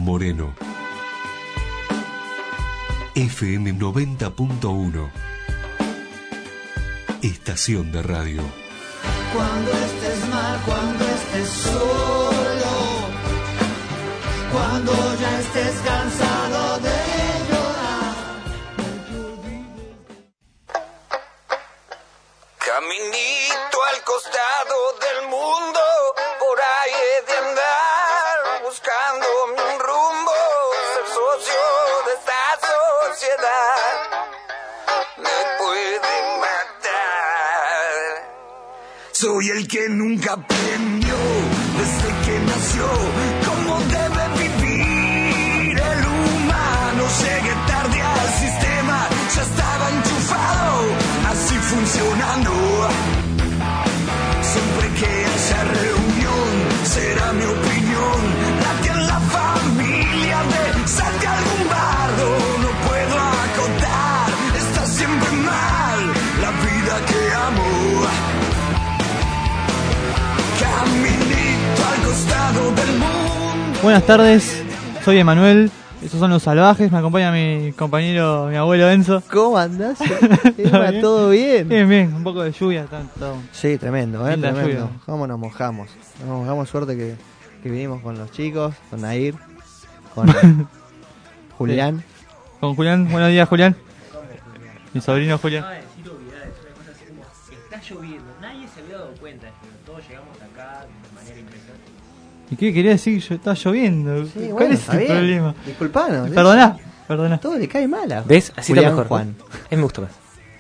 Moreno. FM 90.1. Estación de radio. Cuando estés mal, cuando estés solo, cuando ya estés cansado de llorar. Caminito al costado del mundo, por ahí he de andar, buscando un rumbo, ser socio de esta sociedad. Me puede matar. Soy el que nunca aprendió desde que nació cómo debe vivir el humano. Llegué tarde al sistema, ya estaba enchufado, así funcionando. Siempre que haya reunión, será mi opinión la que en la familia de salte algún bardo. No puedo acotar, está siempre mal la vida que amo. Caminito al costado del mundo. Buenas tardes, soy Emanuel, estos son Los Salvajes, me acompaña mi compañero, mi abuelo Enzo. ¿Cómo andás? Emma, ¿todo bien? Bien, bien, un poco de lluvia, todo. Sí, tremendo, Linda tremendo. lluvia. ¿Cómo nos mojamos? Nos mojamos, suerte que vinimos con los chicos, con Nair, con Julián. Con Julián, buenos días Julián. Mi sobrino Julián. Acaba de decir obviedades, una cosa así como está lloviendo, nadie se había dado cuenta, pero todos llegamos acá de manera impresionante. ¿Y qué quería decir? Está lloviendo. Sí, ¿Cuál bueno, es está el bien. problema? Disculpanos. Perdoná. Todo le cae mal a ¿Ves? Así Julián, está mejor. Juan. Me gusta más.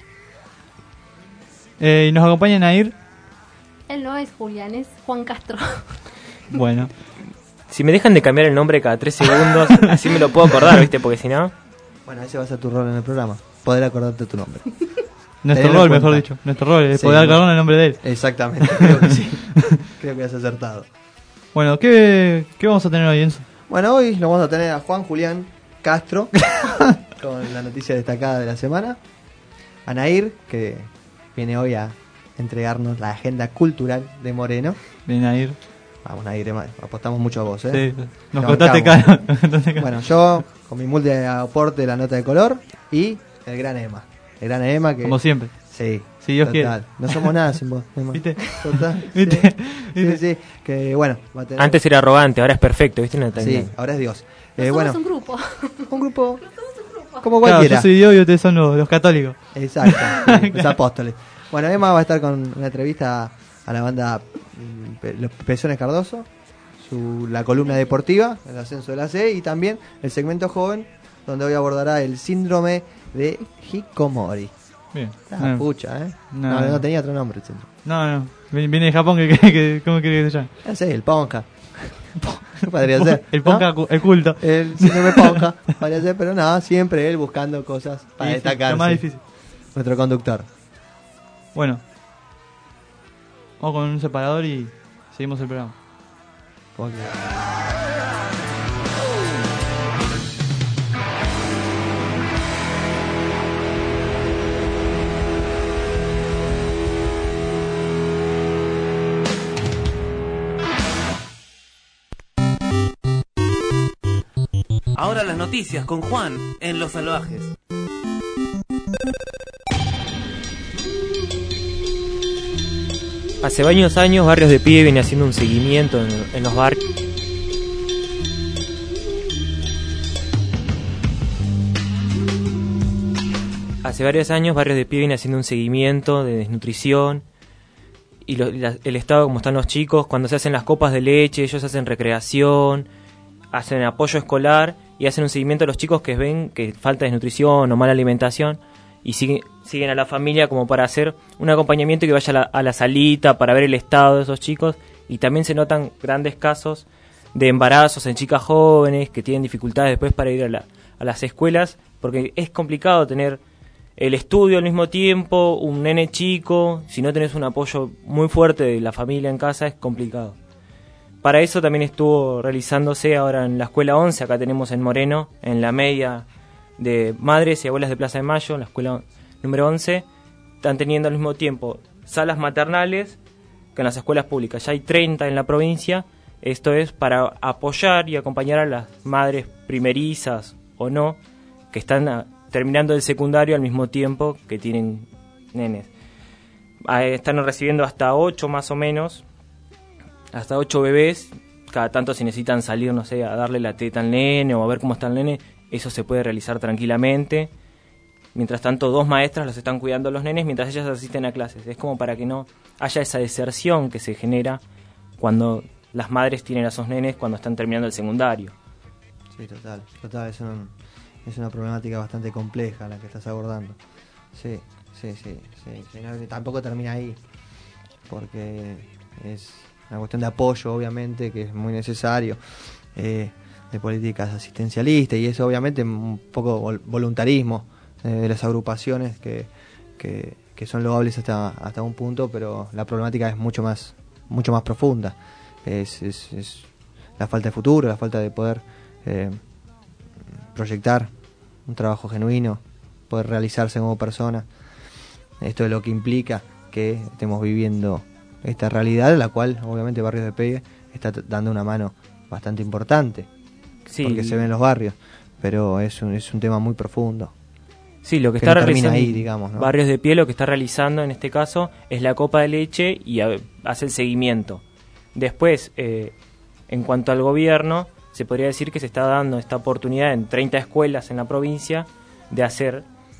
Y nos acompaña Nair. Él no es Julián, es Juan Castro. Bueno, Si me dejan de cambiar el nombre cada 3 segundos, así me lo puedo acordar, ¿viste? Porque si no... Bueno, ese va a ser tu rol en el programa. Poder acordarte tu nombre. nuestro Tenelo rol, en mejor cuenta. dicho. Nuestro rol es Sí, poder bueno. acordarnos el nombre de él. Exactamente, creo que sí. Creo que has acertado. Bueno, ¿qué vamos a tener hoy, Enzo? Bueno, hoy lo vamos a tener a Juan Julián Castro con la noticia destacada de la semana. A Nair, que viene hoy a entregarnos la agenda cultural de Moreno. Ven a ir. Vamos, Nair, apostamos mucho a vos, ¿eh? Sí, nos Lo contaste bancamos. caro. Bueno, yo con mi humilde aporte de la nota de color y el gran Emma. El gran Emma que... Como siempre. Sí, Si Dios total. No somos nada sin vos, Emma. ¿Viste? Total. ¿Viste? Sí, sí, que bueno, va a tener... Antes era arrogante, ahora es perfecto, ¿viste? No, Sí, ahora es Dios. Somos Bueno, un grupo. un grupo como Claro, cualquiera. yo soy Dios y ustedes son los católicos. Exacto, sí, los apóstoles. Bueno, Emma va a estar con una entrevista a la banda Los Pezones Cardoso, la columna deportiva, el ascenso de la C, y también el segmento joven, donde hoy abordará el síndrome de Hikomori. Bien. Ah, pucha, ¿eh? No. No tenía otro nombre. Síndrome. No. Viene de Japón, ¿cómo quería que se llame? No sé, el Ponja. Podría ser. El ¿no? Ponca, el culto. El síndrome Ponja, podría ser, pero nada, siempre él buscando cosas para Difícil, destacarse. lo más difícil. Nuestro conductor. Bueno. Vamos con un separador y seguimos el programa. Ok. Ahora las noticias con Juan en Los Salvajes. Hace varios años Barrios de Pie viene haciendo un seguimiento en los barrios. Hace varios años Barrios de Pie viene haciendo un seguimiento de desnutrición y el estado como están los chicos, cuando se hacen las copas de leche, ellos hacen recreación, hacen apoyo escolar y hacen un seguimiento a los chicos que ven que falta desnutrición o mala alimentación y siguen a la familia como para hacer un acompañamiento que vaya a la salita para ver el estado de esos chicos, y también se notan grandes casos de embarazos en chicas jóvenes que tienen dificultades después para ir a las escuelas, porque es complicado tener el estudio al mismo tiempo, un nene chico, si no tenés un apoyo muy fuerte de la familia en casa es complicado. Para eso también estuvo realizándose ahora en la escuela 11, acá tenemos en Moreno, en la media de Madres y Abuelas de Plaza de Mayo, en la escuela número 11, están teniendo al mismo tiempo salas maternales que en las escuelas públicas. Ya hay 30 en la provincia Esto es para apoyar y acompañar a las madres primerizas o no, que están terminando el secundario al mismo tiempo que tienen nenes. Están recibiendo hasta 8 más o menos, hasta 8 bebés. Cada tanto si necesitan salir, no sé, a darle la teta al nene o a ver cómo está el nene, eso se puede realizar tranquilamente. Mientras tanto, 2 maestras los están cuidando a los nenes mientras ellas asisten a clases. Es como para que no haya esa deserción que se genera cuando las madres tienen a esos nenes cuando están terminando el secundario. Sí, total. Es una problemática bastante compleja la que estás abordando. Sí. No, tampoco termina ahí, porque es una cuestión de apoyo, obviamente, que es muy necesario, de políticas asistencialistas, y es obviamente un poco voluntarismo de las agrupaciones que son loables hasta un punto, pero la problemática es mucho más profunda. Es la falta de futuro, la falta de poder proyectar un trabajo genuino, poder realizarse como persona. Esto es lo que implica que estemos viviendo esta realidad, la cual obviamente Barrios de Pegue está dando una mano bastante importante, sí, porque se ve en los barrios, pero es un tema muy profundo. Sí, lo que está realizando ahí, digamos, ¿no? Barrios de Pie, lo que está realizando en este caso es la copa de leche y hace el seguimiento. Después, en cuanto al gobierno, se podría decir que se está dando esta oportunidad en 30 escuelas en la provincia de hacer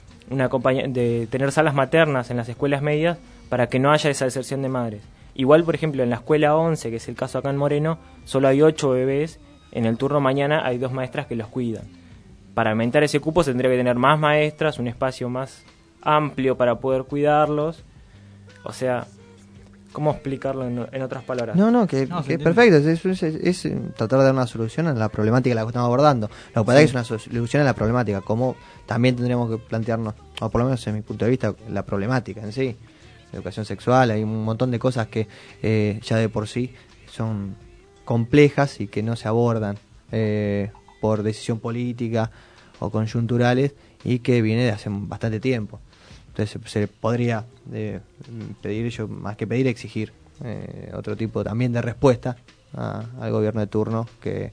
de tener salas maternas en las escuelas medias para que no haya esa deserción de madres. Igual, por ejemplo, en la escuela 11, que es el caso acá en Moreno, solo hay 8 bebés. En el turno mañana hay 2 maestras que los cuidan. Para aumentar ese cupo se tendría que tener más maestras, un espacio más amplio para poder cuidarlos. O sea, ¿cómo explicarlo en otras palabras? Que perfecto. Es tratar de dar una solución a la problemática a la que estamos abordando. Lo que pasa es que es una solución a la problemática, como también tendríamos que plantearnos, o por lo menos en mi punto de vista, la problemática en sí. Educación sexual, hay un montón de cosas que ya de por sí son complejas y que no se abordan por decisión política o coyunturales, y que viene de hace bastante tiempo. Entonces se podría pedir, yo más que pedir, exigir otro tipo también de respuesta al gobierno de turno que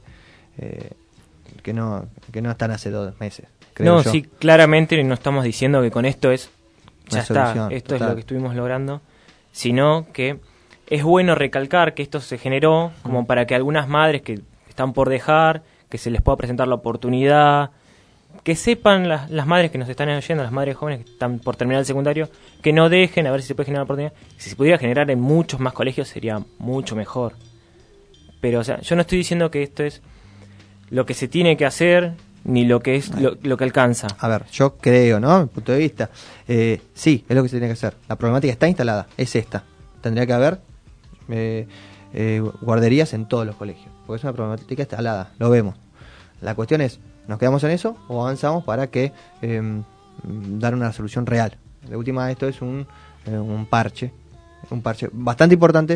no están hace 2 meses. No, yo. Sí, claramente no estamos diciendo que con esto ya está, esto total. Es lo que estuvimos logrando, sino que es bueno recalcar que esto se generó como para que algunas madres que están por dejar, que se les pueda presentar la oportunidad, que sepan las madres que nos están oyendo, las madres jóvenes que están por terminar el secundario, que no dejen, a ver si se puede generar la oportunidad. Si se pudiera generar en muchos más colegios sería mucho mejor. Pero, o sea, yo no estoy diciendo que esto es lo que se tiene que hacer, ni lo que es lo que alcanza. A ver, yo creo, ¿no? Mi punto de vista, sí, es lo que se tiene que hacer. La problemática está instalada, es esta. Tendría que haber guarderías en todos los colegios, porque es una problemática instalada, lo vemos. La cuestión es, ¿nos quedamos en eso o avanzamos para que dar una solución real? De última, esto es un parche bastante importante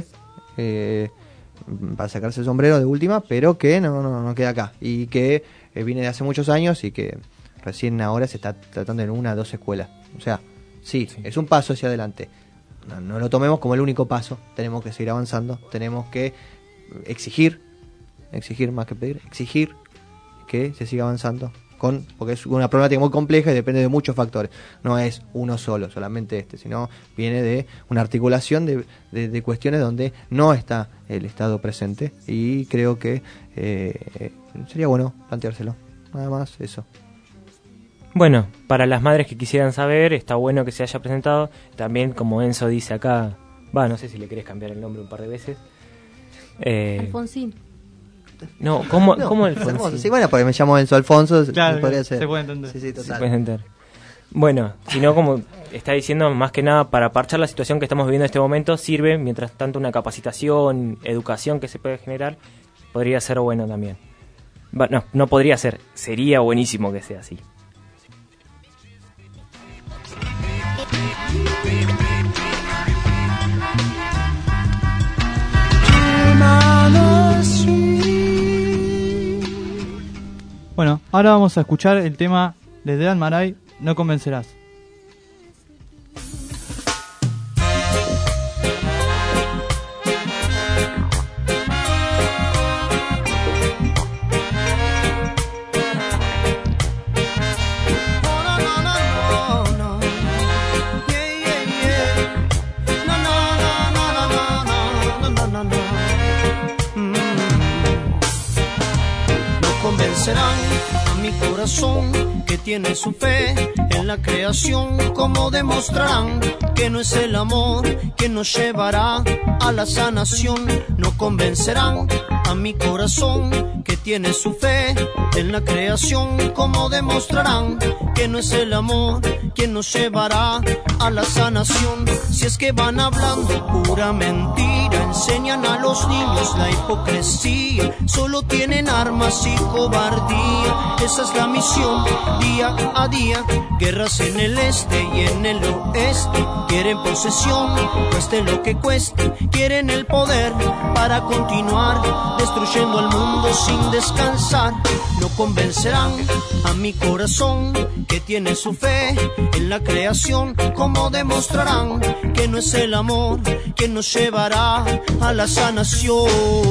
para sacarse el sombrero de última, pero que no queda acá, y que viene de hace muchos años y que recién ahora se está tratando en 1 o 2 escuelas. O sea, sí, es un paso hacia adelante. No lo tomemos como el único paso, tenemos que seguir avanzando, tenemos que exigir más que pedir, exigir que se siga avanzando, porque es una problemática muy compleja y depende de muchos factores. No es uno solo, solamente sino viene de una articulación de cuestiones donde no está el Estado presente, y creo que sería bueno planteárselo. Nada más eso. Bueno, para las madres que quisieran saber, está bueno que se haya presentado. También, como Enzo dice acá, no sé si le querés cambiar el nombre un par de veces. Alfonsín. No, ¿cómo Alfonsín? Sí, bueno, porque me llamo Enzo Alfonso, claro, podría ser. Se puede entender. Sí, total. Se puede entender. Bueno, sino como está diciendo, más que nada para parchar la situación que estamos viviendo en este momento, sirve, mientras tanto, una capacitación, educación que se puede generar, podría ser bueno también. No podría ser, sería buenísimo que sea así. Bueno, ahora vamos a escuchar el tema de Dean Maray, No Convencerás. convencerán a mi corazón que tiene su fe en la creación. ¿Cómo demostrarán que no es el amor que nos llevará a la sanación? No convencerán a mi corazón que tiene su fe en la creación. ¿Cómo demostrarán que no es el amor quien nos llevará a la sanación? Si es que van hablando pura mentira, enseñan a los niños la hipocresía, solo tienen armas y cobardía. Esa es la misión día a día, guerras en el este y en el oeste. Quieren posesión, cueste lo que cueste, quieren el poder para continuar destruyendo el mundo sin descansar. No convencerán a mi corazón que tiene su fe en la creación. ¿Cómo demostrarán que no es el amor que nos llevará a la sanación?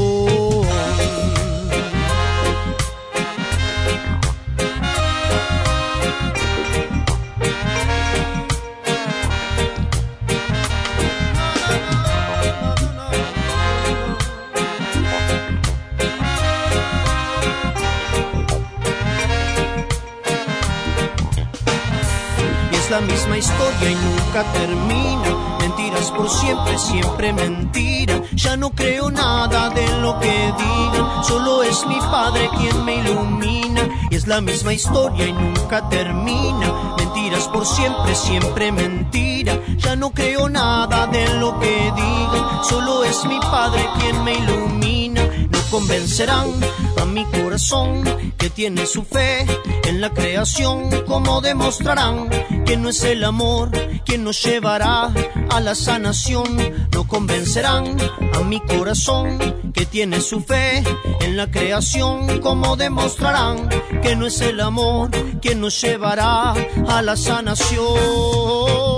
La misma historia y nunca termina, mentiras por siempre, siempre mentira. Ya no creo nada de lo que digan, solo es mi Padre quien me ilumina. Y es la misma historia y nunca termina, mentiras por siempre, siempre mentira. Ya no creo nada de lo que digan, solo es mi Padre quien me ilumina. No convencerán a mi corazón que tiene su fe en la creación. ¿Cómo demostrarán que no es el amor quien nos llevará a la sanación? No convencerán a mi corazón que tiene su fe en la creación. ¿Cómo demostrarán que no es el amor quien nos llevará a la sanación?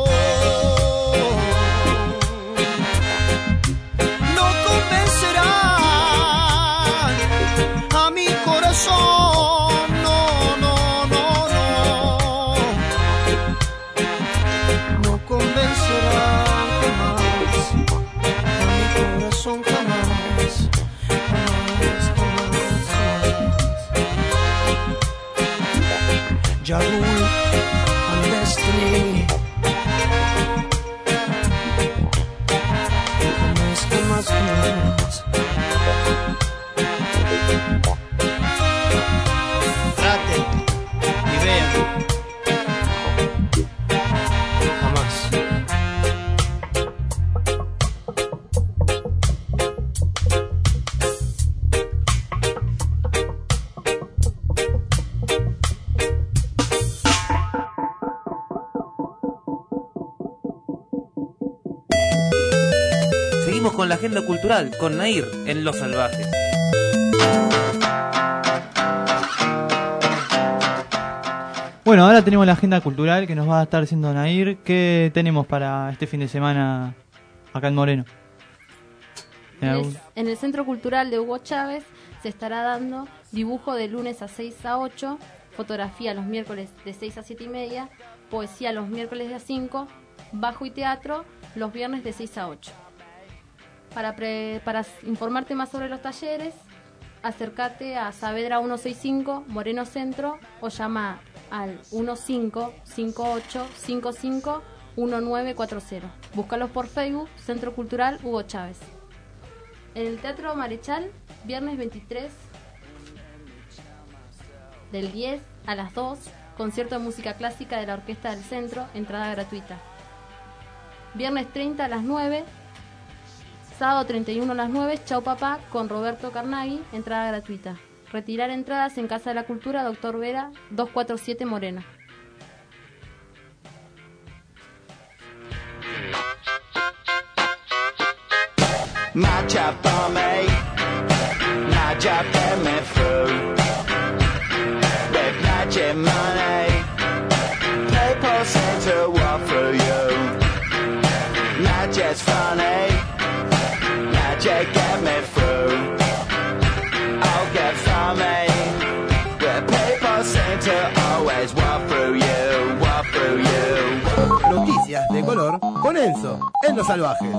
Ja Rule and Destiny. Jamás. Traten y vean. Jamás. Con la agenda cultural, con Nair en Los Salvajes. Bueno, ahora tenemos la agenda cultural que nos va a estar haciendo Nair. ¿Qué tenemos para este fin de semana acá en Moreno? En el Centro Cultural de Hugo Chávez se estará dando dibujo de lunes a 6 a 8, fotografía los miércoles de 6 a 7 y media, poesía los miércoles de a 5, bajo y teatro los viernes de 6 a 8. Para informarte más sobre los talleres, acércate a Saavedra 165, Moreno Centro, o llama al 1558551940. Búscalos por Facebook, Centro Cultural Hugo Chávez. En el Teatro Marechal, viernes 23, del 10 a las 2, concierto de música clásica de la Orquesta del Centro, entrada gratuita. Viernes 30 a las 9, sábado 31 a las 9, Chau Papá con Roberto Carnaghi, entrada gratuita. Retirar entradas en Casa de la Cultura, Dr. Vera, 247 Moreno. Matcha for me, matcha put me through. With magic money, people seem to walk through you. Magic's funny, magic get me through. Oh, get from me, where people seem to always walk through you, walk through you. Noticias de color con Enzo en Los Salvajes.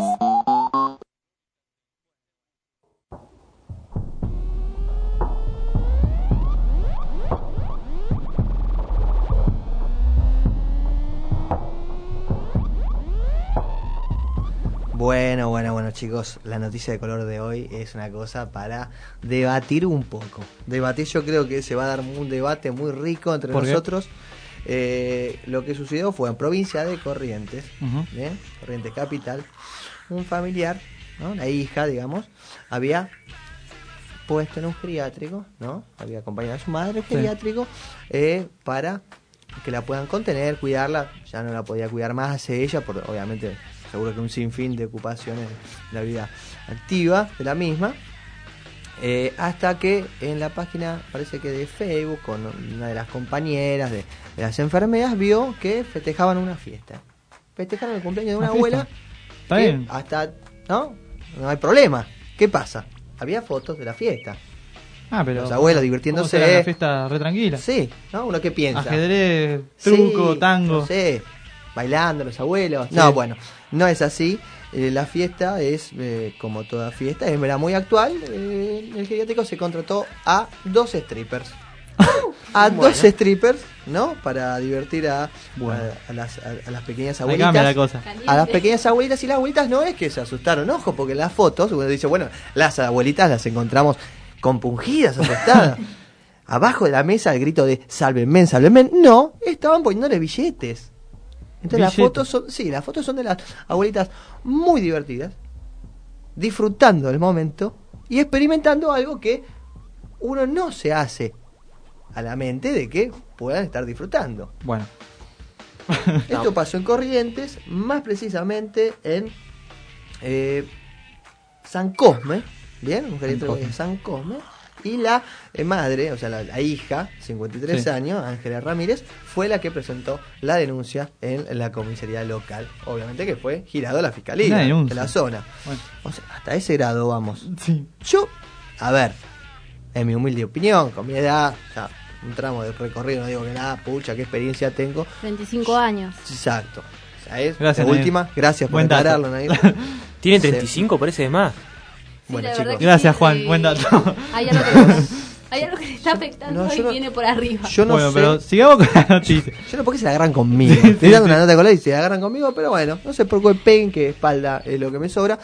Bueno, chicos, la noticia de color de hoy es una cosa para debatir un poco. Yo creo que se va a dar un debate muy rico entre nosotros. Lo que sucedió fue en provincia de Corrientes, ¿bien? Corrientes capital, un familiar, ¿no? La hija, digamos, había puesto en un geriátrico, ¿no? Había acompañado a su madre en un geriátrico para que la puedan contener, cuidarla. Ya no la podía cuidar más ella, por obviamente seguro que un sinfín de ocupaciones de la vida activa de la misma. Hasta que en la página, parece que de Facebook, con una de las compañeras de las enfermeras, vio que festejaban una fiesta. Festejaron el cumpleaños de una abuela. Está bien. Hasta, ¿no? No hay problema. ¿Qué pasa? Había fotos de la fiesta. Pero los abuelos divirtiéndose. Era una fiesta re tranquila. Sí, ¿no? ¿Uno qué piensa? Ajedrez, truco, tango. No sé, bailando los abuelos. Sí. No, bueno, no es así. La fiesta es, como toda fiesta, era muy actual. El geriátrico se contrató a 2 strippers. Dos strippers, ¿no? Para divertir a las pequeñas abuelitas. Ahí cambia la cosa. A las pequeñas abuelitas, y las abuelitas no es que se asustaron, ojo, porque en las fotos uno dice, bueno, las abuelitas las encontramos compungidas, asustadas. Abajo de la mesa el grito de sálvenme, sálvenme. No, estaban poniéndole billetes. Entonces las fotos son de las abuelitas muy divertidas, disfrutando del momento y experimentando algo que uno no se hace a la mente de que puedan estar disfrutando. Bueno. Esto pasó en Corrientes, más precisamente en San Cosme, ¿bien? Un geriátrico de San Cosme. Y la madre, o sea, la hija, 53 años, Ángela Ramírez, fue la que presentó la denuncia en la comisaría local. Obviamente que fue girado a la fiscalía de la zona. Bueno. O sea, hasta ese grado vamos. Sí. Yo, a ver, en mi humilde opinión, con mi edad, ya un tramo de recorrido, no digo que nada, pucha, qué experiencia tengo. 35 años. Exacto. O sea, es gracias, la última. Gracias por aclararlo, Nair. Tiene 35, parece de más. Sí, bueno, chicos. Gracias, Juan. Buen dato. Hay algo que le está afectando y viene por arriba. Yo no sé. Pero sigamos con la noticia. Yo no sé por qué se la agarran conmigo. Estoy dando una nota con la y se la agarran conmigo, pero bueno, no sé por qué peguen, que espalda es lo que me sobra.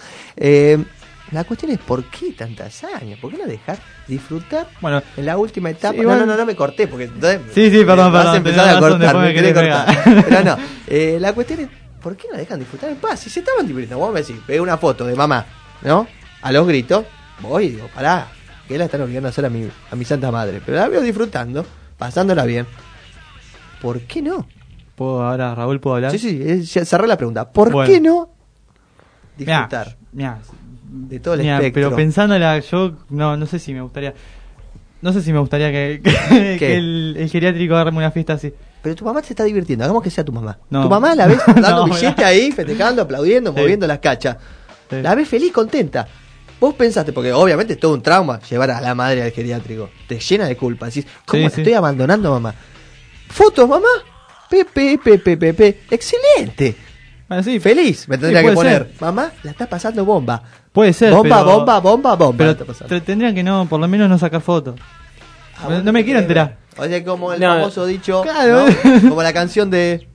La cuestión es ¿por qué tantas años? ¿Por qué no dejar disfrutar en la última etapa? No me corté porque entonces perdón. Vas a empezar a cortar, me querés cortar. Pero no, la cuestión es ¿por qué no dejan disfrutar en paz? Si se estaban divirtiendo, vos me decís, ve una foto de mamá, ¿no? A los gritos, voy y digo, pará, que la están obligando a hacer a mi santa madre. Pero la veo disfrutando, pasándola bien. ¿Por qué no? ¿Raúl, puedo hablar? Sí, cerré la pregunta. ¿Por qué no disfrutar? Mirá, de todo el espectro. Pero pensándola, yo no sé si me gustaría. No sé si me gustaría que el geriátrico agarre una fiesta así. Pero tu mamá se está divirtiendo, hagamos que sea tu mamá. No. Tu mamá la ves dando billete ahí, festejando, aplaudiendo, moviendo las cachas. Sí. La ves feliz, contenta. Vos pensaste, porque obviamente es todo un trauma llevar a la madre al geriátrico. Te llena de culpa. Decís, ¿cómo estoy abandonando, mamá? ¿Fotos, mamá? Pepe. Excelente. Bueno, sí, feliz, me tendría que poner. Ser. Mamá, la está pasando bomba. Puede ser. Bomba. Pero tendrían que por lo menos no sacar fotos. No me quiero enterar. O sea, como el famoso dicho, claro, ¿no? Como la canción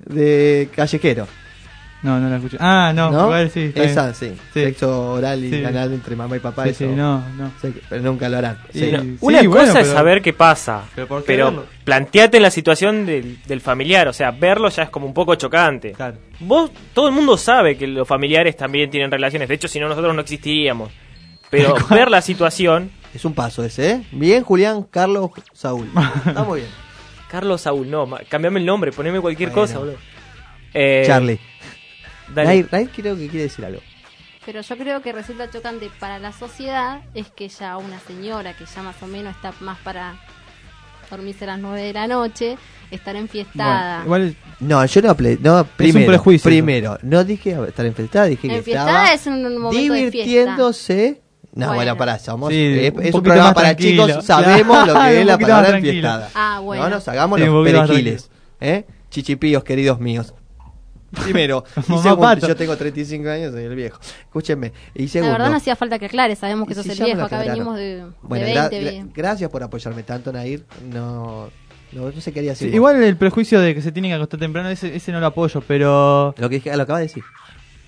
de Callejero. No la escuché. ¿No? Igual sí. Esa, sí. Sexo oral y anal entre mamá y papá. Sí, no. Sí, pero nunca lo harán. Sí. Una cosa es saber qué pasa, pero planteate en la situación del familiar, o sea, verlo ya es como un poco chocante. Claro. Todo el mundo sabe que los familiares también tienen relaciones, de hecho si no nosotros no existiríamos. Pero ver la situación... Es un paso ese, ¿eh? Bien, Julián, Carlos, Saúl. Está muy bien. Carlos Saúl, no, cambiame el nombre, poneme cualquier cosa, boludo. Charlie. Nair creo que quiere decir algo. Pero yo creo que resulta chocante para la sociedad es que ya una señora que ya más o menos está más para dormirse a las 9 de la noche, estar enfiestada. Bueno, igual no, yo no, primero, es un prejuicio. Primero, no dije estar enfiestada, dije que estaba es un momento divirtiéndose. De fiesta. No, bueno, pará, es un programa para chicos, sabemos lo que es la palabra enfiestada. Bueno. No nos hagamos los perejiles, chichipíos queridos míos. Primero, y segundo, yo tengo 35 años, soy el viejo. Escúchenme. Y segundo, la verdad no hacía falta que aclare, sabemos que sos el viejo, acá venimos de 20. Gracias por apoyarme tanto, Nair. No sé qué haría decir. Igual el prejuicio de que se tiene que acostar temprano, ese no lo apoyo, pero... Lo acabas de decir.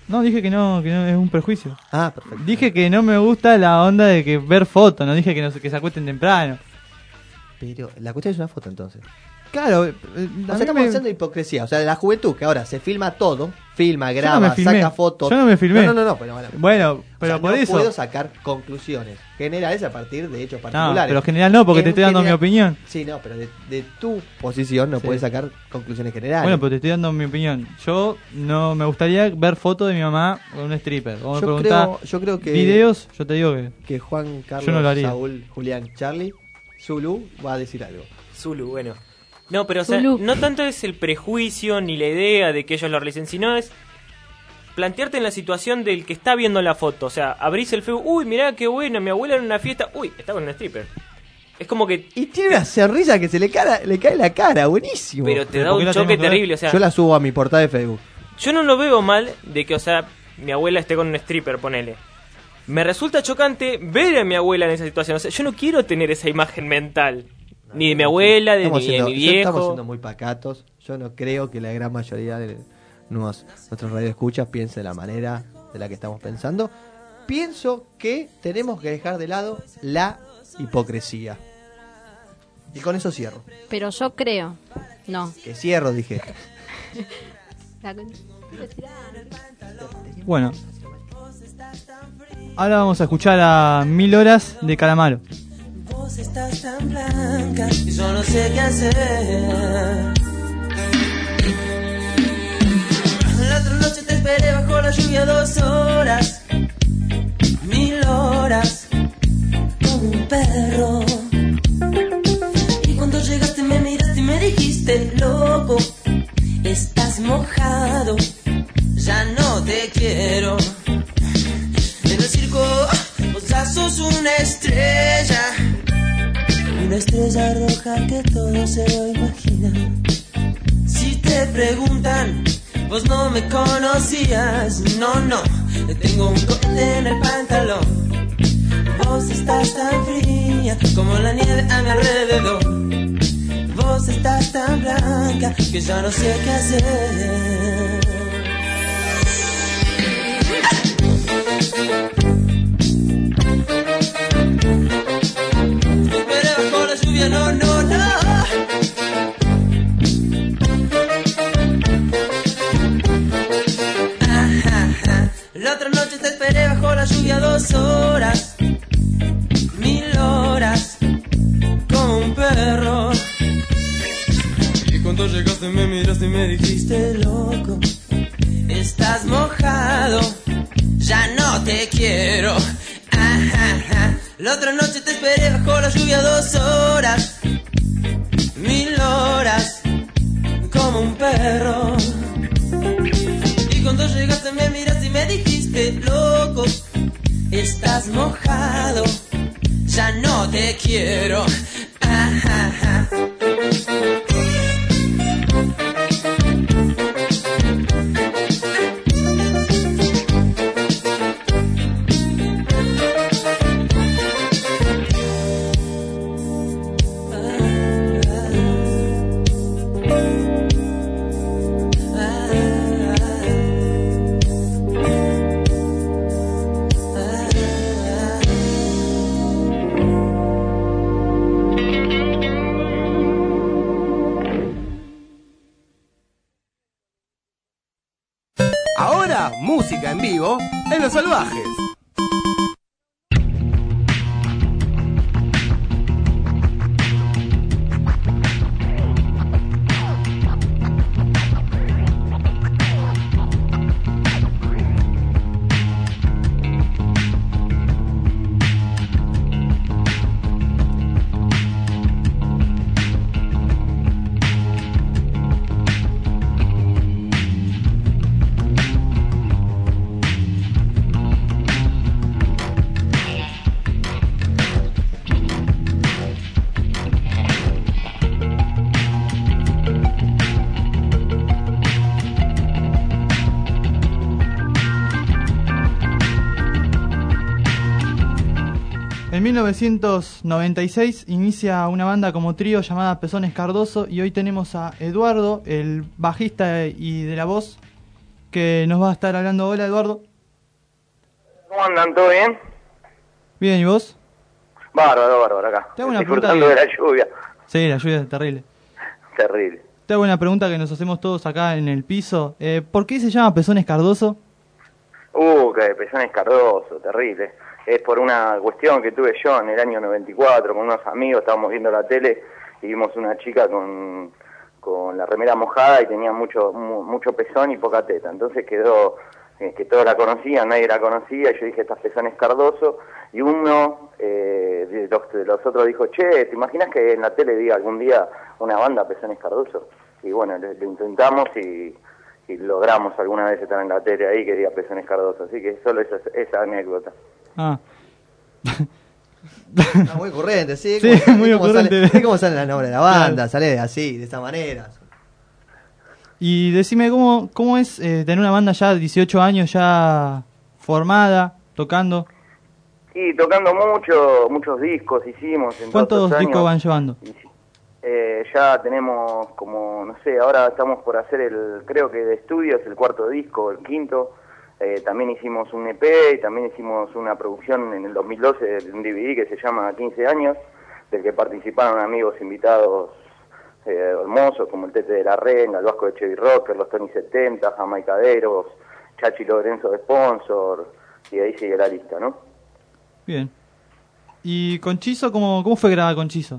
No, dije que no es un prejuicio. Ah, perfecto. Dije que no me gusta la onda de que ver fotos, no dije que se acuesten temprano. Pero la cuestión es una foto entonces. Claro, O sea, estamos haciendo hipocresía. O sea, la juventud que ahora se filma todo, filma, graba, saca fotos. Yo no me filmé. No, pero bueno, pero o sea, por no eso. puedo sacar conclusiones generales a partir de hechos particulares. No, pero general no, porque te estoy dando mi opinión. Sí, no, pero de tu posición no puedes sacar conclusiones generales. Bueno, pero te estoy dando mi opinión. Yo no me gustaría ver fotos de mi mamá con un stripper. O me preguntás yo creo que videos, yo te digo que Juan Carlos, yo no lo haría. Saúl, Julián, Charlie, Zulu va a decir algo. Zulu, bueno. No, pero o sea, no tanto es el prejuicio ni la idea de que ellos lo realicen, sino es plantearte en la situación del que está viendo la foto. O sea, abrís el Facebook, uy, mirá qué bueno, mi abuela en una fiesta, uy, está con un stripper. Es como que... Y tiene una sonrisa que se le cae la cara, buenísimo. Pero te da un choque terrible, o sea... Yo la subo a mi portada de Facebook. Yo no lo veo mal de que, o sea, mi abuela esté con un stripper, ponele. Me resulta chocante ver a mi abuela en esa situación. O sea, yo no quiero tener esa imagen mental. Ni de mi abuela, ni de mi viejo. Estamos siendo muy pacatos. Yo no creo que la gran mayoría de nuestros radioescuchas piense de la manera de la que estamos pensando. Pienso que tenemos que dejar de lado la hipocresía. Y con eso cierro. Pero yo creo, no. Que cierro, dije. Bueno, ahora vamos a escuchar a 1000 horas de Calamaro. Vos estás tan blanca y yo no sé qué hacer. La otra noche te esperé bajo la lluvia 2 horas, 1000 horas, como un perro. Y cuando llegaste me miraste y me dijiste, loco, estás mojado, ya no te quiero. En el circo vos ya sos una estrella roja que todo se lo imagina. Si te preguntan, vos no me conocías. No, tengo un corte en el pantalón. Vos estás tan fría como la nieve a mi alrededor. Vos estás tan blanca que ya no sé qué hacer. No. La otra noche te esperé bajo la lluvia 2 horas, 1000 horas, como un perro. Y cuando llegaste me miraste y me dijiste, loco, estás mojado, ya no te quiero. La otra noche te esperé bajo la lluvia 2 horas, 1000 horas, como un perro. Y cuando llegaste me miraste y me dijiste, loco, estás mojado, ya no te quiero. Ahora, música en vivo en Los Salvajes. En 1996 inicia una banda como trío llamada Pezones Cardoso y hoy tenemos a Eduardo, el bajista y de la voz, que nos va a estar hablando. Hola, Eduardo. ¿Cómo andan? ¿Todo bien? Bien, ¿y vos? Bárbaro, acá. Te hago una Disfrutando de la lluvia. Sí, la lluvia es terrible. Terrible. Te hago una pregunta que nos hacemos todos acá en el piso. ¿Por qué se llama Pezones Cardoso? Que Pezones Cardoso, terrible. Es por una cuestión que tuve yo en el año 94 con unos amigos, estábamos viendo la tele y vimos una chica con la remera mojada y tenía mucho pezón y poca teta. Entonces quedó, que todos la conocían, nadie la conocía, y yo dije, estas Pezones Cardoso, y uno de los otros dijo, che, ¿te imaginas que en la tele diga algún día una banda Pezones Cardoso? Y bueno, lo intentamos y logramos alguna vez estar en la tele ahí que diga Pezones Cardoso, así que solo esa anécdota. Ah. Muy ocurrente, sí. Sí, muy ocurrente. Es como sale el nombre de la banda, Claro. sale así, de esa manera. Y decime, ¿cómo es tener una banda ya de 18 años, ya formada, tocando? Y tocando muchos discos hicimos en ¿Cuántos todos estos discos años. van llevando? Ya tenemos como, no sé, ahora estamos por hacer creo que de estudio es el 4º disco, el 5º. También hicimos un EP y también hicimos una producción en el 2012 de un DVD que se llama 15 años, del que participaron amigos invitados hermosos como el Tete de la Renga, el Vasco de Chevy Rocker, los Tony 70, Jamaicaderos, Chachi Lorenzo de Sponsor, y ahí sigue la lista, ¿no? Bien. ¿Y con Chizo, cómo fue grabar con Chizo?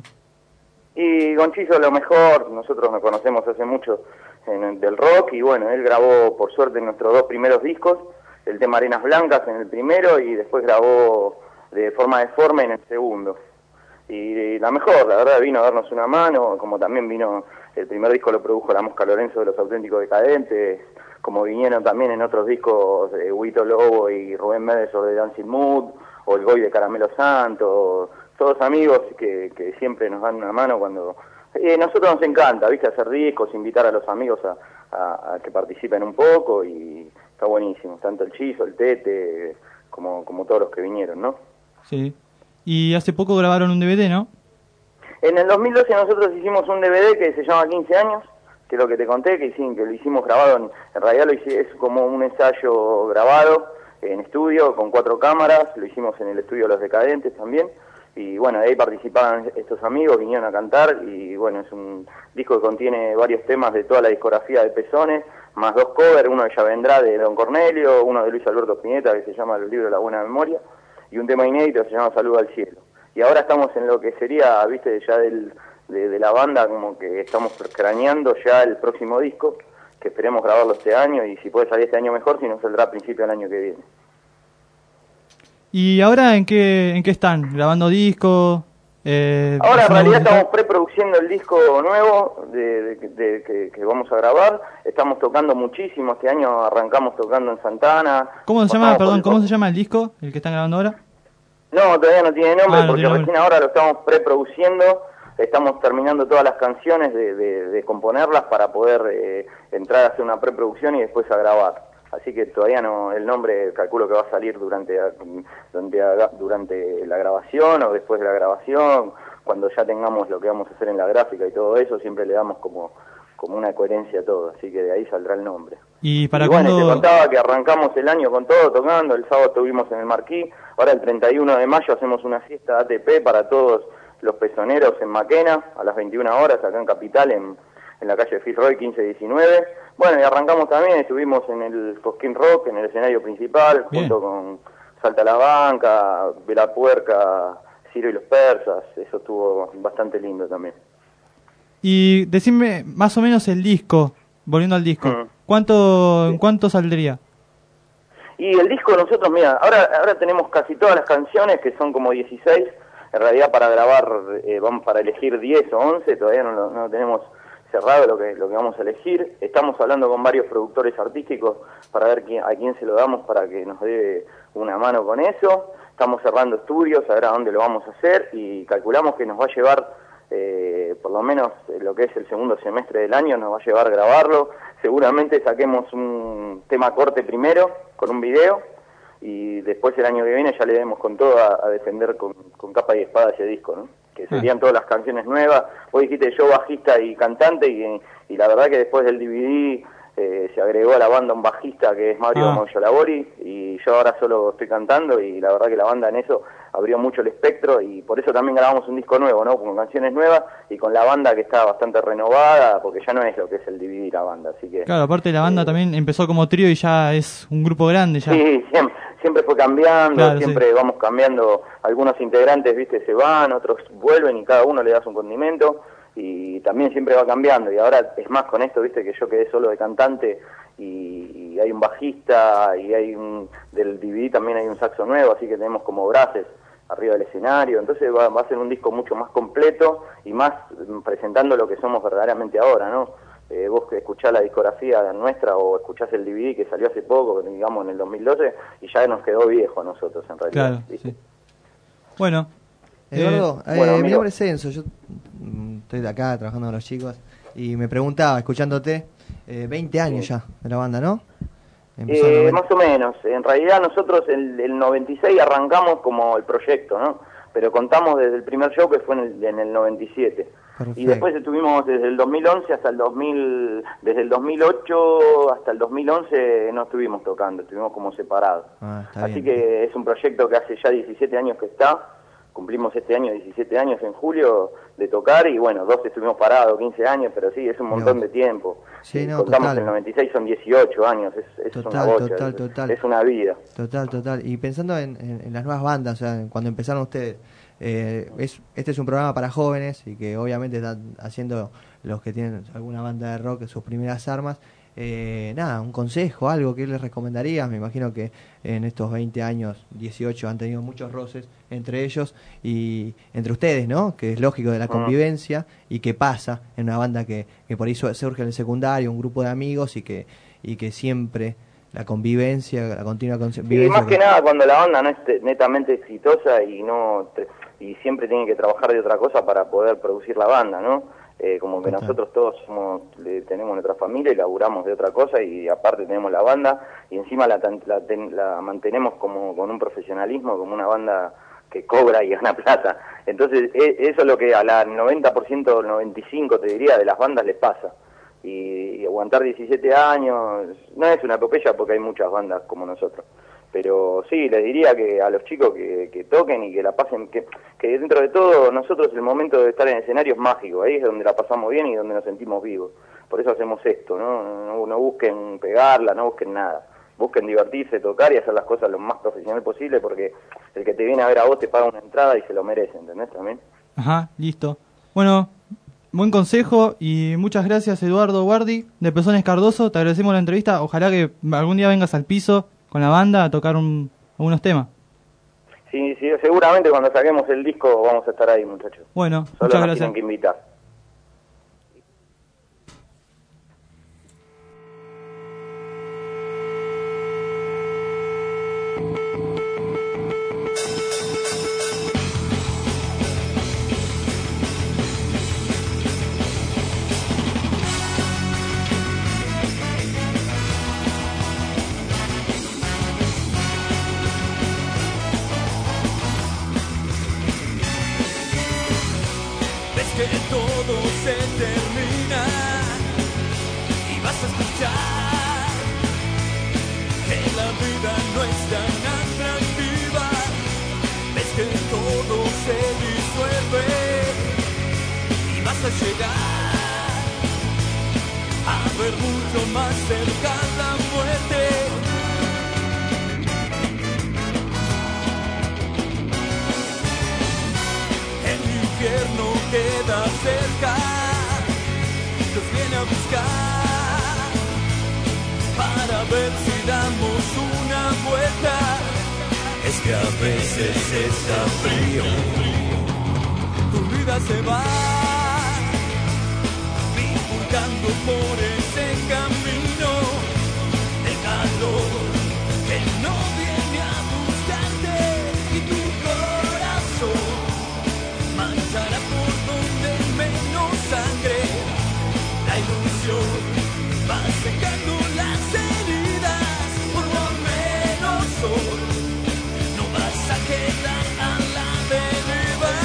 Y con Chizo lo mejor, nosotros nos conocemos hace mucho del rock, y bueno, él grabó por suerte nuestros 2 primeros discos, el tema Arenas Blancas en el primero y después grabó de Forma Deforme en el segundo. Y la mejor, la verdad, vino a darnos una mano, como también vino, el primer disco lo produjo la Mosca Lorenzo de Los Auténticos Decadentes, como vinieron también en otros discos Huito Lobo y Rubén Medesor de Dancing Mood, o el Goy de Caramelo Santo, todos amigos que siempre nos dan una mano cuando... nosotros nos encanta, ¿viste? Hacer discos, invitar a los amigos a que participen un poco, y está buenísimo, tanto el Chizo, el Tete, como todos los que vinieron, ¿no? Sí. Y hace poco grabaron un DVD, ¿no? En el 2012 nosotros hicimos un DVD que se llama 15 años, que es lo que te conté, que lo hicimos grabado, en realidad es como un ensayo grabado en estudio con 4 cámaras, lo hicimos en el estudio Los Decadentes también, y bueno, de ahí participaban estos amigos, vinieron a cantar, y bueno, es un disco que contiene varios temas de toda la discografía de Pezones, más 2 covers, uno de Ya Vendrá de Don Cornelio, uno de Luis Alberto Spinetta que se llama Los Libros de la Buena Memoria, y un tema inédito que se llama Saludo al Cielo. Y ahora estamos en lo que sería, viste, ya de la banda, como que estamos craneando ya el próximo disco, que esperemos grabarlo este año, y si puede salir este año mejor, si no saldrá a principio del año que viene. ¿Y ahora en qué están? ¿Grabando discos? Ahora en realidad estamos preproduciendo el disco nuevo que vamos a grabar. Estamos tocando muchísimo, este año arrancamos tocando en Santana. ¿Cómo se llama, cómo se llama el disco, el que están grabando ahora? No, todavía no tiene nombre, no porque tiene recién ahora lo estamos preproduciendo. Estamos terminando todas las canciones de componerlas para poder entrar a hacer una preproducción y después a grabar. Así que todavía no, el nombre calculo que va a salir durante la grabación o después de la grabación, cuando ya tengamos lo que vamos a hacer en la gráfica y todo eso, siempre le damos como una coherencia a todo, así que de ahí saldrá el nombre. Y para bueno, cuando... te contaba que arrancamos el año con todo tocando, el sábado estuvimos en el Marquí, ahora el 31 de mayo hacemos una fiesta ATP para todos los pezoneros en Maquena, a las 21 horas acá en Capital, en la calle Fitzroy 1519. Bueno, y arrancamos también, estuvimos en el Cosquín Rock, en el escenario principal, Bien. junto con Salta la Banca, Vela Puerca, Ciro y los Persas, eso estuvo bastante lindo también. Y decime más o menos el disco, volviendo al disco, ¿cuánto saldría? Y el disco nosotros, mira, ahora tenemos casi todas las canciones, que son como 16, en realidad para grabar, vamos para elegir 10 o 11, todavía no tenemos cerrado lo que vamos a elegir. Estamos hablando con varios productores artísticos para ver a quién se lo damos para que nos dé una mano con eso. Estamos cerrando estudios, a ver a dónde lo vamos a hacer, y calculamos que nos va a llevar, por lo menos lo que es el segundo semestre del año, nos va a llevar grabarlo. Seguramente saquemos un tema corte primero, con un video, y después el año que viene ya le demos con todo a defender con capa y espada ese disco, ¿no? Que serían todas las canciones nuevas. Vos dijiste yo bajista y cantante, y la verdad que después del DVD se agregó a la banda un bajista que es Mario Moyo Labori, y yo ahora solo estoy cantando, y la verdad que la banda en eso abrió mucho el espectro, y por eso también grabamos un disco nuevo, ¿no? Con canciones nuevas y con la banda que está bastante renovada, porque ya no es lo que es el DVD la banda, así que... Claro, aparte la banda también empezó como trío y ya es un grupo grande ya. Sí, siempre fue cambiando, claro, siempre vamos cambiando, algunos integrantes, viste, se van, otros vuelven y cada uno le das un condimento, y también siempre va cambiando, y ahora es más con esto, viste, que yo quedé solo de cantante, y hay un bajista, y hay del DVD también hay un saxo nuevo, así que tenemos como braces arriba del escenario, entonces va a ser un disco mucho más completo y más presentando lo que somos verdaderamente ahora, ¿no? Vos que escuchás la discografía nuestra o escuchás el DVD que salió hace poco, digamos en el 2012, y ya nos quedó viejo a nosotros en realidad. Claro, ¿viste? Sí. Bueno, Eduardo, mi nombre es Enzo, yo estoy de acá trabajando con los chicos y me preguntaba, escuchándote, 20 años ya de la banda, ¿no? Más o menos, en realidad nosotros el 96 arrancamos como el proyecto, ¿no? Pero contamos desde el primer show que fue en el 97. Perfecto. Y después estuvimos desde el 2011 hasta el 2000, desde el 2008 hasta el 2011 no estuvimos tocando, estuvimos como separados. Así bien. Que es un proyecto que hace ya 17 años que está, cumplimos este año 17 años en julio de tocar, y bueno, 12 estuvimos parados, 15 años, pero sí, es un montón de tiempo. Sí, no, contamos total. el 96, son 18 años, es total, una bocha, total. Es una vida. Total. Y pensando en las nuevas bandas, o sea, cuando empezaron ustedes, este es un programa para jóvenes y que obviamente están haciendo los que tienen alguna banda de rock sus primeras armas. Nada, un consejo, algo que les recomendarías. Me imagino que en estos 20 años, 18 han tenido muchos roces entre ellos y entre ustedes, ¿no? Que es lógico de la convivencia y que pasa en una banda que por ahí surge en el secundario, un grupo de amigos y que siempre la convivencia, la continua convivencia. Y más que nada cuando la banda no es netamente exitosa y siempre tiene que trabajar de otra cosa para poder producir la banda, ¿no? Como que nosotros todos tenemos nuestra familia y laburamos de otra cosa, y aparte tenemos la banda y encima la mantenemos como con un profesionalismo, como una banda que cobra y gana plata. Entonces eso es lo que al 90%, 95% te diría de las bandas les pasa. Y aguantar 17 años no es una epopeya porque hay muchas bandas como nosotros. Pero sí, les diría que a los chicos que toquen y que la pasen, que dentro de todo nosotros el momento de estar en escenario es mágico, ahí es donde la pasamos bien y donde nos sentimos vivos. Por eso hacemos esto, no busquen pegarla, no busquen nada. Busquen divertirse, tocar y hacer las cosas lo más profesional posible, porque el que te viene a ver a vos te paga una entrada y se lo merece, ¿entendés también? Ajá, listo. Bueno, buen consejo y muchas gracias, Eduardo Guardi de Pezones Cardoso. Te agradecemos la entrevista. Ojalá que algún día vengas al piso con la banda a tocar algunos temas. Sí, seguramente cuando saquemos el disco vamos a estar ahí, muchachos. Bueno, solo muchas nos gracias. tienen que invitar. Que todo se termina y vas a escuchar que la vida no es tan atractiva. Ves que todo se disuelve y vas a llegar a ver mucho más cerca la muerte. No queda cerca, nos viene a buscar para ver si damos una vuelta. Es que a veces está frío, tu vida se va bifurcando por ese camino, el calor que no viene a buscarte y tu corazón manchará por donde menos sangre. La ilusión va secando las heridas, por lo menos hoy no vas a quedar a la deriva.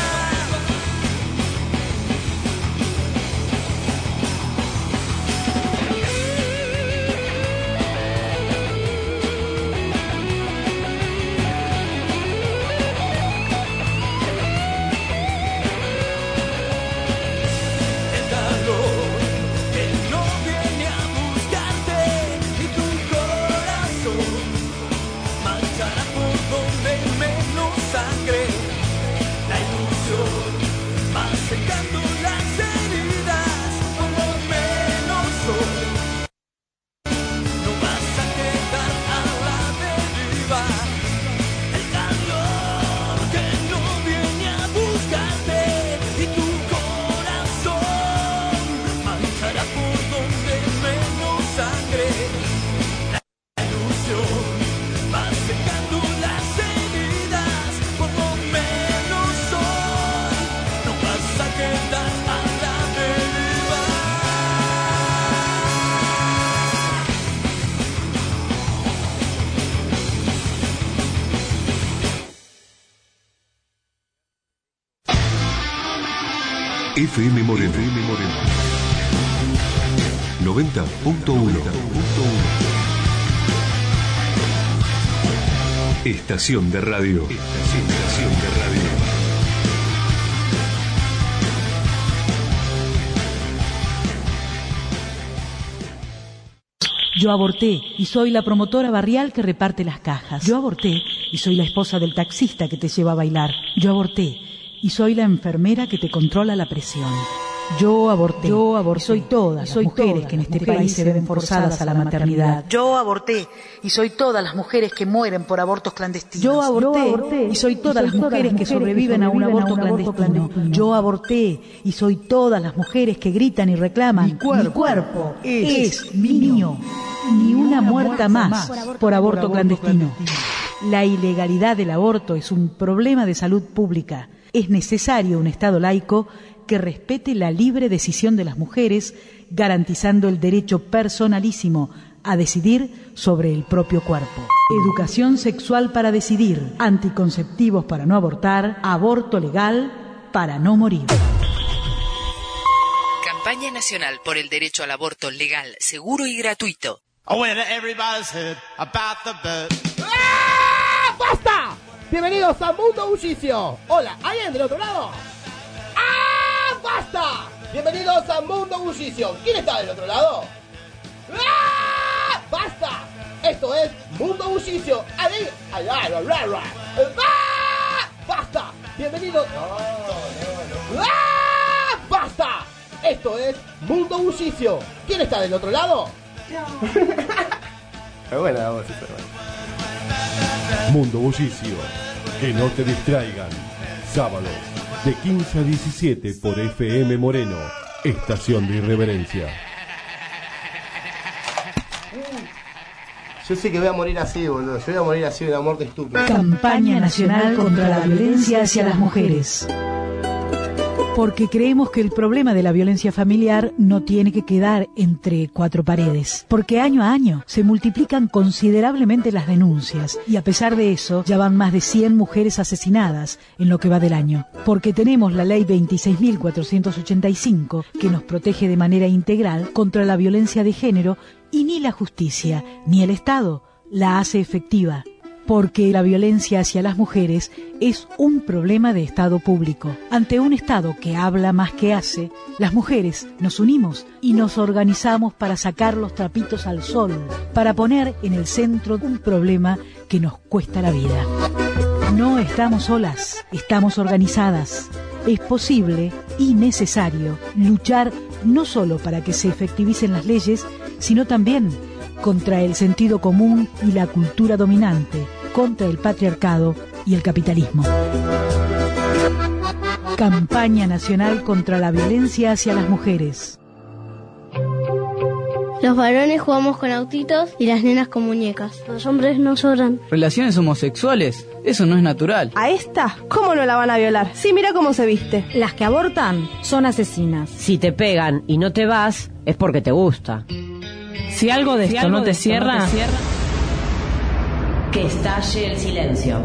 FM Moreno. 90.1. Estación de radio. Estación de radio. Yo aborté y soy la promotora barrial que reparte las cajas. Yo aborté y soy la esposa del taxista que te lleva a bailar. Yo aborté y soy la enfermera que te controla la presión. Yo aborté. Soy todas las mujeres que en este país se ven forzadas a la maternidad. Yo aborté y soy todas las mujeres que mueren por abortos clandestinos. Yo aborté y soy todas las mujeres que sobreviven a un aborto clandestino. Yo aborté y soy todas las mujeres que gritan y reclaman: mi cuerpo es mío. Ni una muerta más por aborto clandestino. La ilegalidad del aborto es un problema de salud pública. Es necesario un Estado laico que respete la libre decisión de las mujeres, garantizando el derecho personalísimo a decidir sobre el propio cuerpo. Educación sexual para decidir, anticonceptivos para no abortar, aborto legal para no morir. Campaña Nacional por el Derecho al Aborto Legal, Seguro y Gratuito. ¡Basta! Bienvenidos a Mundo Bullicio. Hola, ¿alguien del otro lado? ¡Basta! Bienvenidos a Mundo Bullicio. ¿Quién está del otro lado? ¡Basta! Esto es Mundo Bullicio. ¡Basta! Bienvenidos. ¡Basta! Esto es Mundo Bullicio. ¿Quién está del otro lado? Pero bueno, vamos a hacer. Mundo Bullicio. Que no te distraigan. Sábados de 15 a 17 por FM Moreno, Estación de Irreverencia. Yo sé que voy a morir así, boludo. Yo voy a morir así de una muerte estúpida. Campaña Nacional contra la Violencia hacia las Mujeres. Porque creemos que el problema de la violencia familiar no tiene que quedar entre cuatro paredes. Porque año a año se multiplican considerablemente las denuncias y a pesar de eso ya van más de 100 mujeres asesinadas en lo que va del año. Porque tenemos la ley 26.485 que nos protege de manera integral contra la violencia de género y ni la justicia ni el Estado la hace efectiva. Porque la violencia hacia las mujeres es un problema de Estado público. Ante un Estado que habla más que hace, las mujeres nos unimos y nos organizamos para sacar los trapitos al sol, para poner en el centro un problema que nos cuesta la vida. No estamos solas, estamos organizadas. Es posible y necesario luchar no solo para que se efectivicen las leyes, sino también contra el sentido común y la cultura dominante, contra el patriarcado y el capitalismo. Campaña Nacional contra la Violencia hacia las Mujeres. Los varones jugamos con autitos y las nenas con muñecas. Los hombres no lloran. Relaciones homosexuales, eso no es natural. ¿A esta? ¿Cómo no la van a violar? Sí, mira cómo se viste. Las que abortan son asesinas. Si te pegan y no te vas, es porque te gusta. Si algo de esto no te cierra, que estalle el silencio.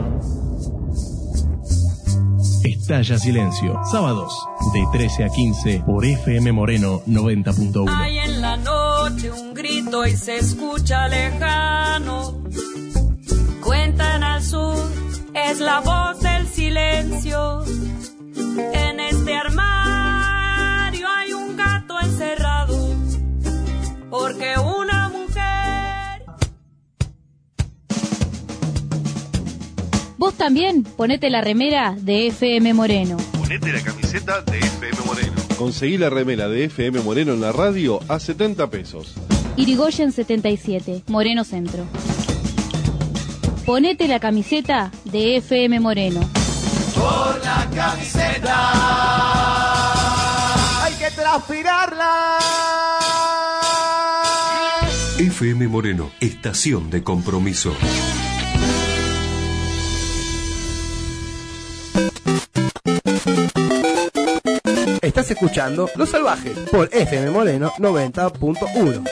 Estalla Silencio, sábados de 13 a 15 por FM Moreno 90.1. Hay en la noche un grito y se escucha lejano. Cuentan al sur, es la voz del silencio. En este armario hay un gato encerrado, porque una mujer... Vos también ponete la remera de FM Moreno. Ponete la camiseta de FM Moreno. Conseguí la remera de FM Moreno en la radio a 70 pesos. Irigoyen 77, Moreno Centro. Ponete la camiseta de FM Moreno. Por la camiseta hay que transpirarla. FM Moreno, estación de compromiso. Estás escuchando Los Salvajes por FM Moreno 90.1.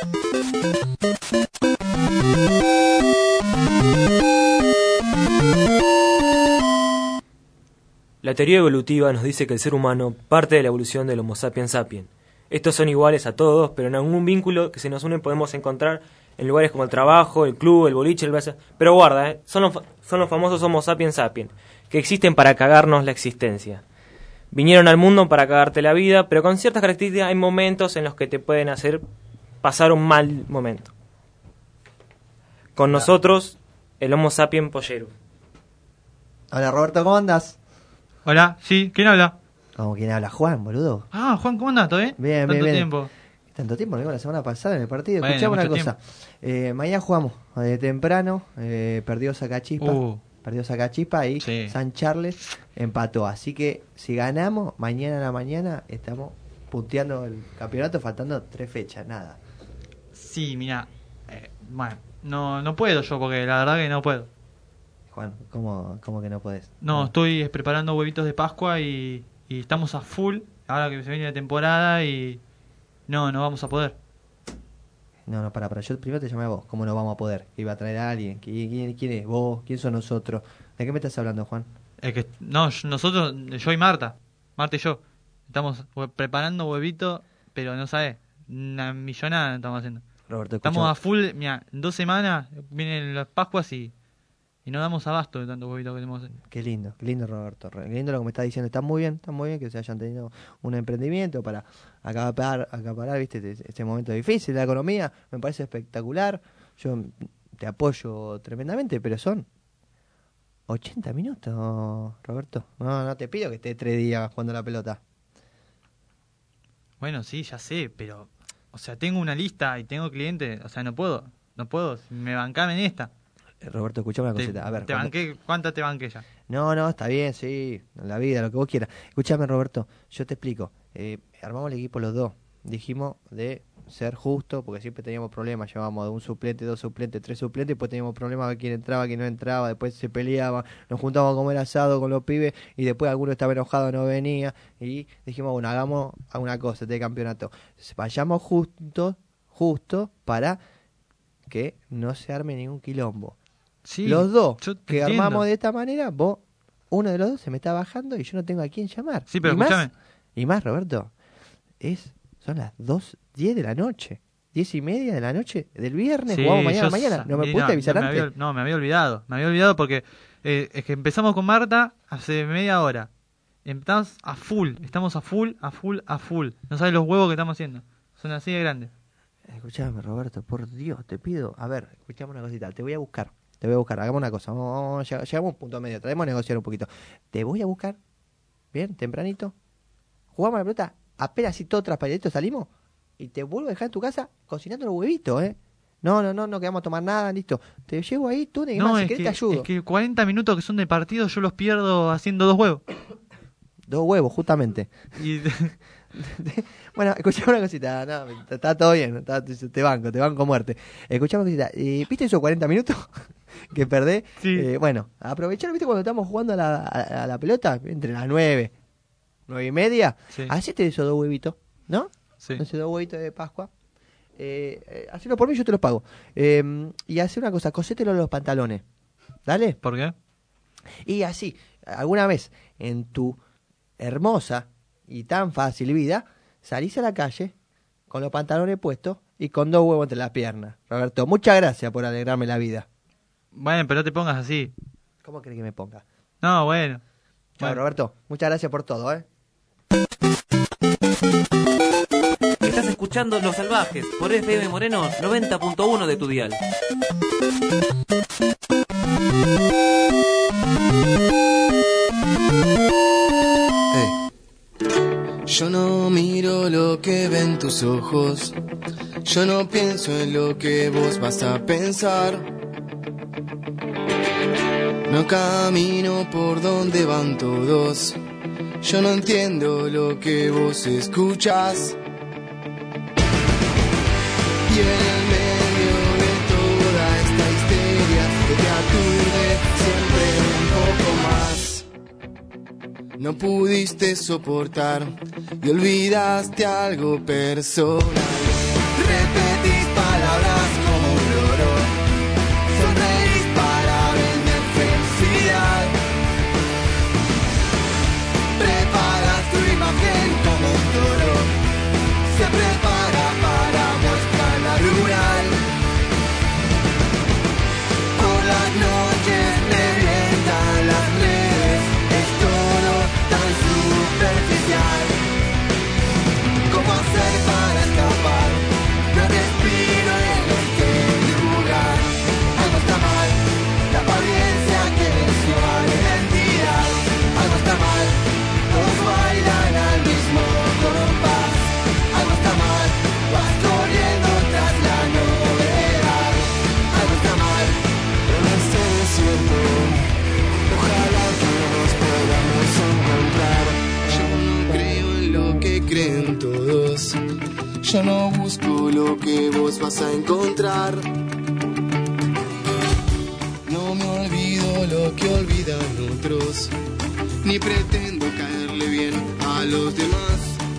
La teoría evolutiva nos dice que el ser humano parte de la evolución del Homo sapiens sapiens. Estos son iguales a todos, pero en algún vínculo que se nos une podemos encontrar en lugares como el trabajo, el club, el boliche, el brazo. Pero guarda, son los famosos Homo sapiens sapiens, que existen para cagarnos la existencia. Vinieron al mundo para cagarte la vida, pero con ciertas características hay momentos en los que te pueden hacer pasar un mal momento. Con nosotros, el Homo sapiens pollero. Hola Roberto, ¿cómo andas? Hola, sí, ¿quién habla? ¿Cómo quién habla? Juan, boludo. Ah, Juan, ¿cómo andas? ¿Todo bien? Bien, ¿Tanto bien. tiempo? Tanto tiempo, ¿no? La semana pasada en el partido. Bueno, Escuchame una mucho cosa. Mañana jugamos de temprano. Perdió Sacachispa. Perdió Sacachispa y San Charles empató. Así que si ganamos, mañana a la mañana estamos punteando el campeonato, faltando 3 fechas, nada. Sí, mira. Bueno, no puedo yo, porque la verdad que no puedo. Juan, ¿cómo que no podés? No, estoy preparando huevitos de Pascua y estamos a full. Ahora que se viene la temporada y no vamos a poder. No, para. Yo primero te llamé a vos. ¿Cómo no vamos a poder? Que iba a traer a alguien. ¿Quién es vos? ¿Quién son nosotros? ¿De qué me estás hablando, Juan? Nosotros, yo y Marta. Marta y yo. Estamos preparando huevitos, pero no sabes. Una millonada estamos haciendo. Roberto, estamos a full. Mira, en 2 semanas vienen las Pascuas y no damos abasto de tantos huevitos que tenemos. Qué lindo, Roberto. Qué lindo lo que me estás diciendo. Está muy bien que se hayan tenido un emprendimiento para acaparar, viste, este momento difícil de la economía. Me parece espectacular. Yo te apoyo tremendamente, pero son 80 minutos, Roberto. No te pido que estés 3 días jugando la pelota. Bueno, sí, ya sé, pero, o sea, tengo una lista y tengo clientes. O sea, no puedo. Me bancame en esta. Roberto, escuchame una cosita. A ver, ¿cuántas te banqué ya? No, está bien, sí. En la vida, lo que vos quieras. Escuchame, Roberto, yo te explico. Armamos el equipo los dos. Dijimos de ser justos, porque siempre teníamos problemas. Llevábamos de 1 suplente, 2 suplentes, 3 suplentes. Después teníamos problemas de quién entraba, quién no entraba. Después se peleaba. Nos juntábamos a comer asado con los pibes. Y después alguno estaba enojado, no venía. Y dijimos, bueno, hagamos una cosa de campeonato. Vayamos justo para que no se arme ningún quilombo. Sí, los dos que entiendo. armamos de esta manera, uno de los dos se me está bajando y yo no tengo a quién llamar. Sí, pero escúchame. Y más, Roberto, son las 10 de la noche, 10:30 de la noche del viernes, sí, jugamos mañana. ¿No me pudiste avisar antes? Me había olvidado porque es que empezamos con Marta hace media hora. Estamos a full. No sabes los huevos que estamos haciendo. Son así de grandes. Escuchame, Roberto, por Dios, te pido. A ver, escuchame una cosita, te voy a buscar, hagamos una cosa, llegamos a un punto medio, traemos a negociar un poquito. Te voy a buscar, bien, tempranito, jugamos la pelota, apenas así todo transparente salimos, y te vuelvo a dejar en tu casa cocinando los huevitos, No quedamos a tomar nada, listo. Te llevo ahí, tú, si querés te ayudo. Es que 40 minutos que son de partido yo los pierdo haciendo 2 huevos. 2 huevos, justamente. Bueno, escuchame una cosita, está todo bien, te banco muerte. Escuchame una cosita, ¿viste esos 40 minutos que perdés? Sí. Bueno, aprovechar, ¿viste cuando estamos jugando a la pelota? Entre las 9:30, sí. Hacete esos 2 huevitos, ¿no? Sí. Esos 2 huevitos de Pascua. Hacelo por mí, yo te los pago. Y hace una cosa, cosételo los pantalones. ¿Dale? ¿Por qué? Y así, alguna vez en tu hermosa y tan fácil vida, salís a la calle con los pantalones puestos y con 2 huevos entre las piernas. Roberto, muchas gracias por alegrarme la vida. Bueno, pero no te pongas así. ¿Cómo crees que me ponga? No, bueno. Chao, Roberto, muchas gracias por todo, Estás escuchando Los Salvajes por FM Moreno 90.1 de tu dial. Yo no miro lo que ven tus ojos, yo no pienso en lo que vos vas a pensar. No camino por donde van todos, yo no entiendo lo que vos escuchas. Y en el medio de toda esta histeria que te aturde siempre un poco más, no pudiste soportar y olvidaste algo personal. Repetís palabras como un loro, sonreís para vender felicidad. Yo no busco lo que vos vas a encontrar. No me olvido lo que olvidan otros, ni pretendo caerle bien a los demás.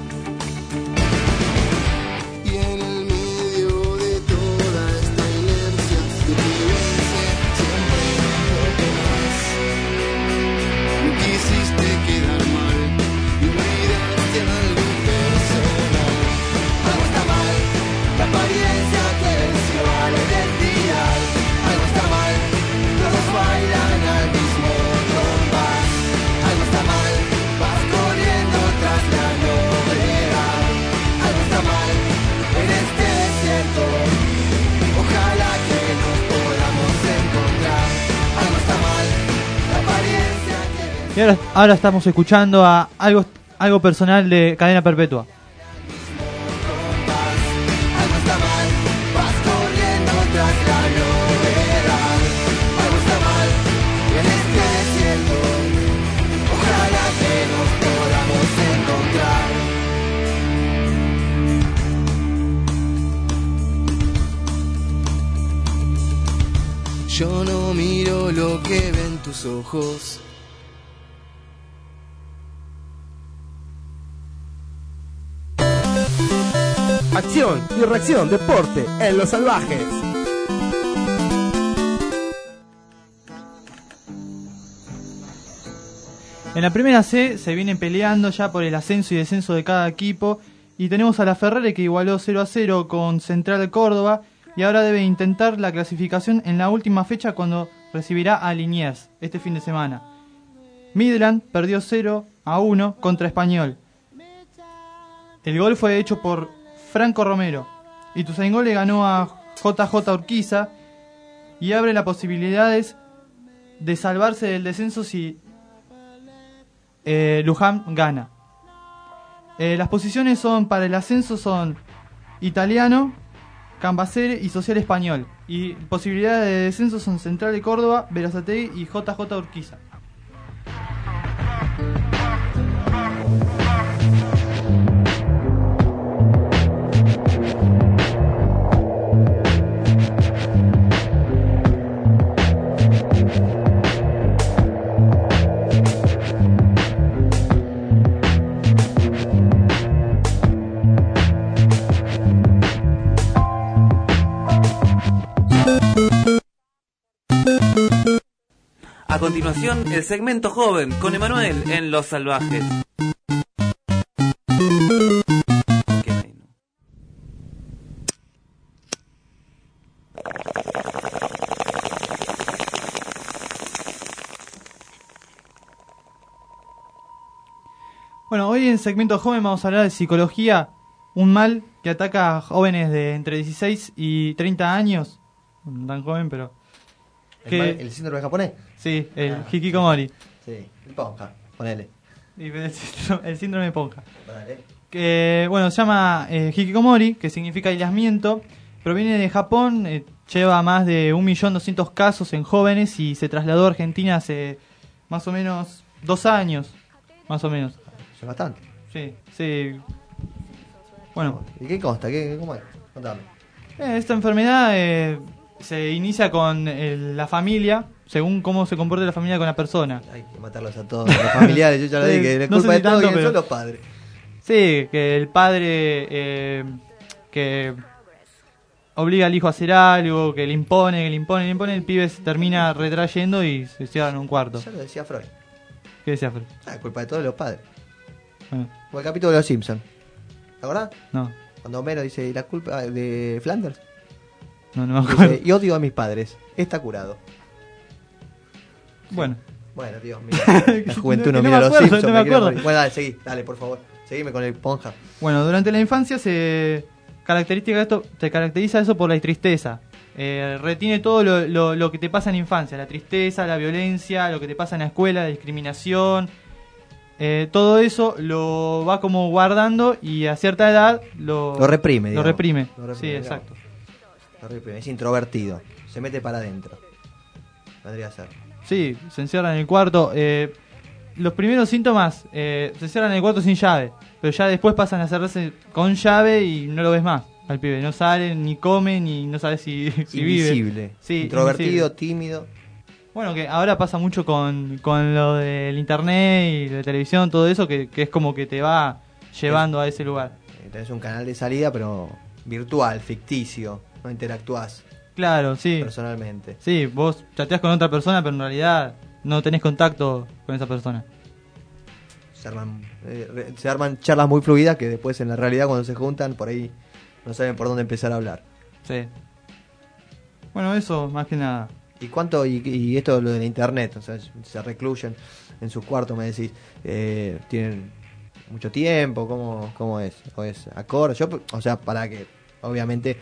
Y en el medio de toda esta inercia, yo te vence siempre un poco más. Me quisiste quedar mal y olvidaste algo personal. Algo está mal, la apariencia que venció a la identidad. Algo está mal, todos bailan al mismo compás. Algo está mal, vas corriendo tras la novedad. Algo está mal en este desierto, ojalá que nos podamos encontrar. Algo está mal, la apariencia que... Y ahora estamos escuchando a algo personal de Cadena Perpetua. Algo está mal, vas corriendo tras la novedad. Algo está mal en este desierto, ojalá que nos podamos encontrar. Yo no miro lo que ven tus ojos. Acción y reacción, deporte en Los Salvajes. En la primera C se vienen peleando ya por el ascenso y descenso de cada equipo. Y tenemos a la Ferrere que igualó 0-0 con Central Córdoba. Y ahora debe intentar la clasificación en la última fecha cuando recibirá a Liniers este fin de semana. Midland perdió 0-1 contra Español. El gol fue hecho por Franco Romero. Ituzaingó le ganó a JJ Urquiza y abre las posibilidades de salvarse del descenso si Luján gana. Las posiciones son para el ascenso son Italiano, Cambacere y Social Español. Y posibilidades de descenso son Central de Córdoba, Berazategui y JJ Urquiza. A continuación, el segmento joven con Emanuel en Los Salvajes. Bueno, hoy en segmento joven vamos a hablar de psicología, un mal que ataca a jóvenes de entre 16 y 30 años, no tan joven, pero... ¿El síndrome japonés? Sí, el hikikomori. Sí, el ponja, ponele. El síndrome de ponja. Vale. Que, bueno, se llama hikikomori, que significa aislamiento, proviene de Japón, lleva más de 1.200.000 casos en jóvenes y se trasladó a Argentina hace más o menos 2 años, más o menos. Es bastante. Sí, sí. Bueno. ¿Y qué consta? ¿Cómo es? Contame. Esta enfermedad se inicia con la familia, según cómo se comporte la familia con la persona. Hay que matarlos a todos, los familiares, yo ya lo dije, la culpa de todo y son los padres. Sí, que el padre que obliga al hijo a hacer algo, que le impone, el pibe se termina retrayendo y se cierra en un cuarto. Ya lo decía Freud. ¿Qué decía Freud? La culpa de todos los padres. Bueno. O el capítulo de Los Simpsons. ¿Te acordás? No. Cuando Homero dice, ¿y la culpa de Flanders? No me acuerdo. Dice, y odio a mis padres. Está curado. Bueno. Bueno, Dios mío. La juventud no mira Los Simpsons. No me acuerdo. Bueno, dale, seguí. Dale, por favor. Seguime con el ponja. Bueno, durante la infancia se caracteriza eso por la tristeza. Retiene todo lo que te pasa en la infancia. La tristeza, la violencia, lo que te pasa en la escuela, la discriminación. Todo eso lo va como guardando y a cierta edad lo reprime. Lo reprime, sí, exacto. Lo reprime, es introvertido, se mete para adentro. Podría ser. Sí, se encierra en el cuarto. los primeros síntomas se cierran en el cuarto sin llave, pero ya después pasan a cerrarse con llave y no lo ves más al pibe. No sale, ni come, ni no sabes si vive. Invisible. Sí, introvertido, invisible. tímido. Bueno, que ahora pasa mucho con lo del internet y de televisión, todo eso, que es como que te va llevando a ese lugar. Tenés un canal de salida, pero virtual, ficticio, no interactuás. Claro, sí. Personalmente. Sí, vos chateás con otra persona, pero en realidad no tenés contacto con esa persona. Se arman charlas muy fluidas que después en la realidad cuando se juntan por ahí no saben por dónde empezar a hablar. Sí. Bueno, eso más que nada. ¿Y cuánto? Y esto lo de la internet, o sea, se recluyen en sus cuartos, me decís, tienen mucho tiempo, ¿cómo es? ¿O es acorde? Yo, o sea, para que, obviamente,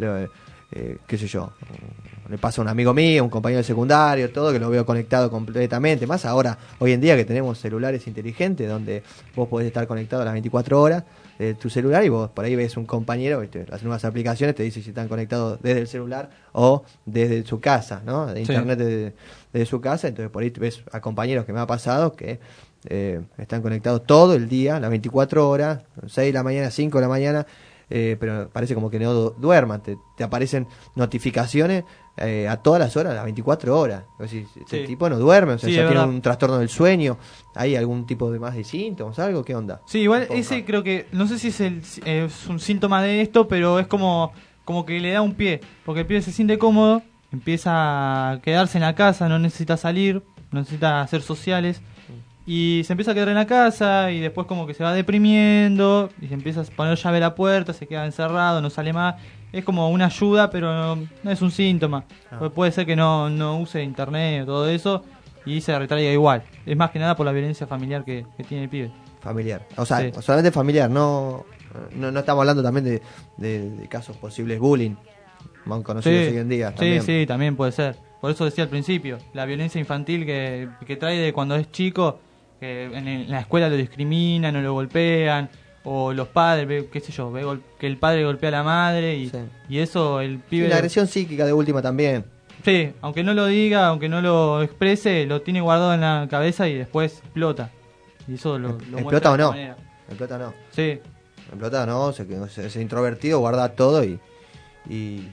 qué sé yo, le pasa a un amigo mío, un compañero de secundario, todo, que lo veo conectado completamente, más ahora, hoy en día que tenemos celulares inteligentes, donde vos podés estar conectado a las 24 horas de tu celular y vos por ahí ves un compañero, ¿viste? Las nuevas aplicaciones te dicen si están conectados desde el celular o desde su casa, ¿no? De internet desde su casa, entonces por ahí ves a compañeros que me ha pasado que están conectados todo el día, las 24 horas, 6 de la mañana, 5 de la mañana, pero parece como que no duerman, te aparecen notificaciones a todas las horas, las 24 horas. Es decir, este tipo no duerme, o sea, ya tiene un trastorno del sueño. ¿Hay algún tipo de más de síntomas, algo? ¿Qué onda? Sí, igual ese creo que, no sé si es un síntoma de esto, pero es como que le da un pie, porque el pibe se siente cómodo, empieza a quedarse en la casa, no necesita salir, no necesita hacer sociales, y se empieza a quedar en la casa y después como que se va deprimiendo y se empieza a poner llave a la puerta, se queda encerrado, no sale más. Es como una ayuda, pero no es un síntoma. Puede ser que no use internet o todo eso y se retraiga igual. Es más que nada por la violencia familiar que tiene el pibe. Familiar. O sea, solamente familiar, no estamos hablando también de casos posibles bullying, más conocidos hoy en día. También. Sí, también puede ser. Por eso decía al principio, la violencia infantil que trae de cuando es chico, que en la escuela lo discriminan o lo golpean, o los padres, qué sé yo, que el padre golpea a la madre y eso el pibe... la agresión psíquica de última también. Sí, aunque no lo diga, aunque no lo exprese, lo tiene guardado en la cabeza y después explota. Y eso lo ¿explota o no? Manera. ¿Explota o no? Sí. ¿Explota o no? Es introvertido, guarda todo y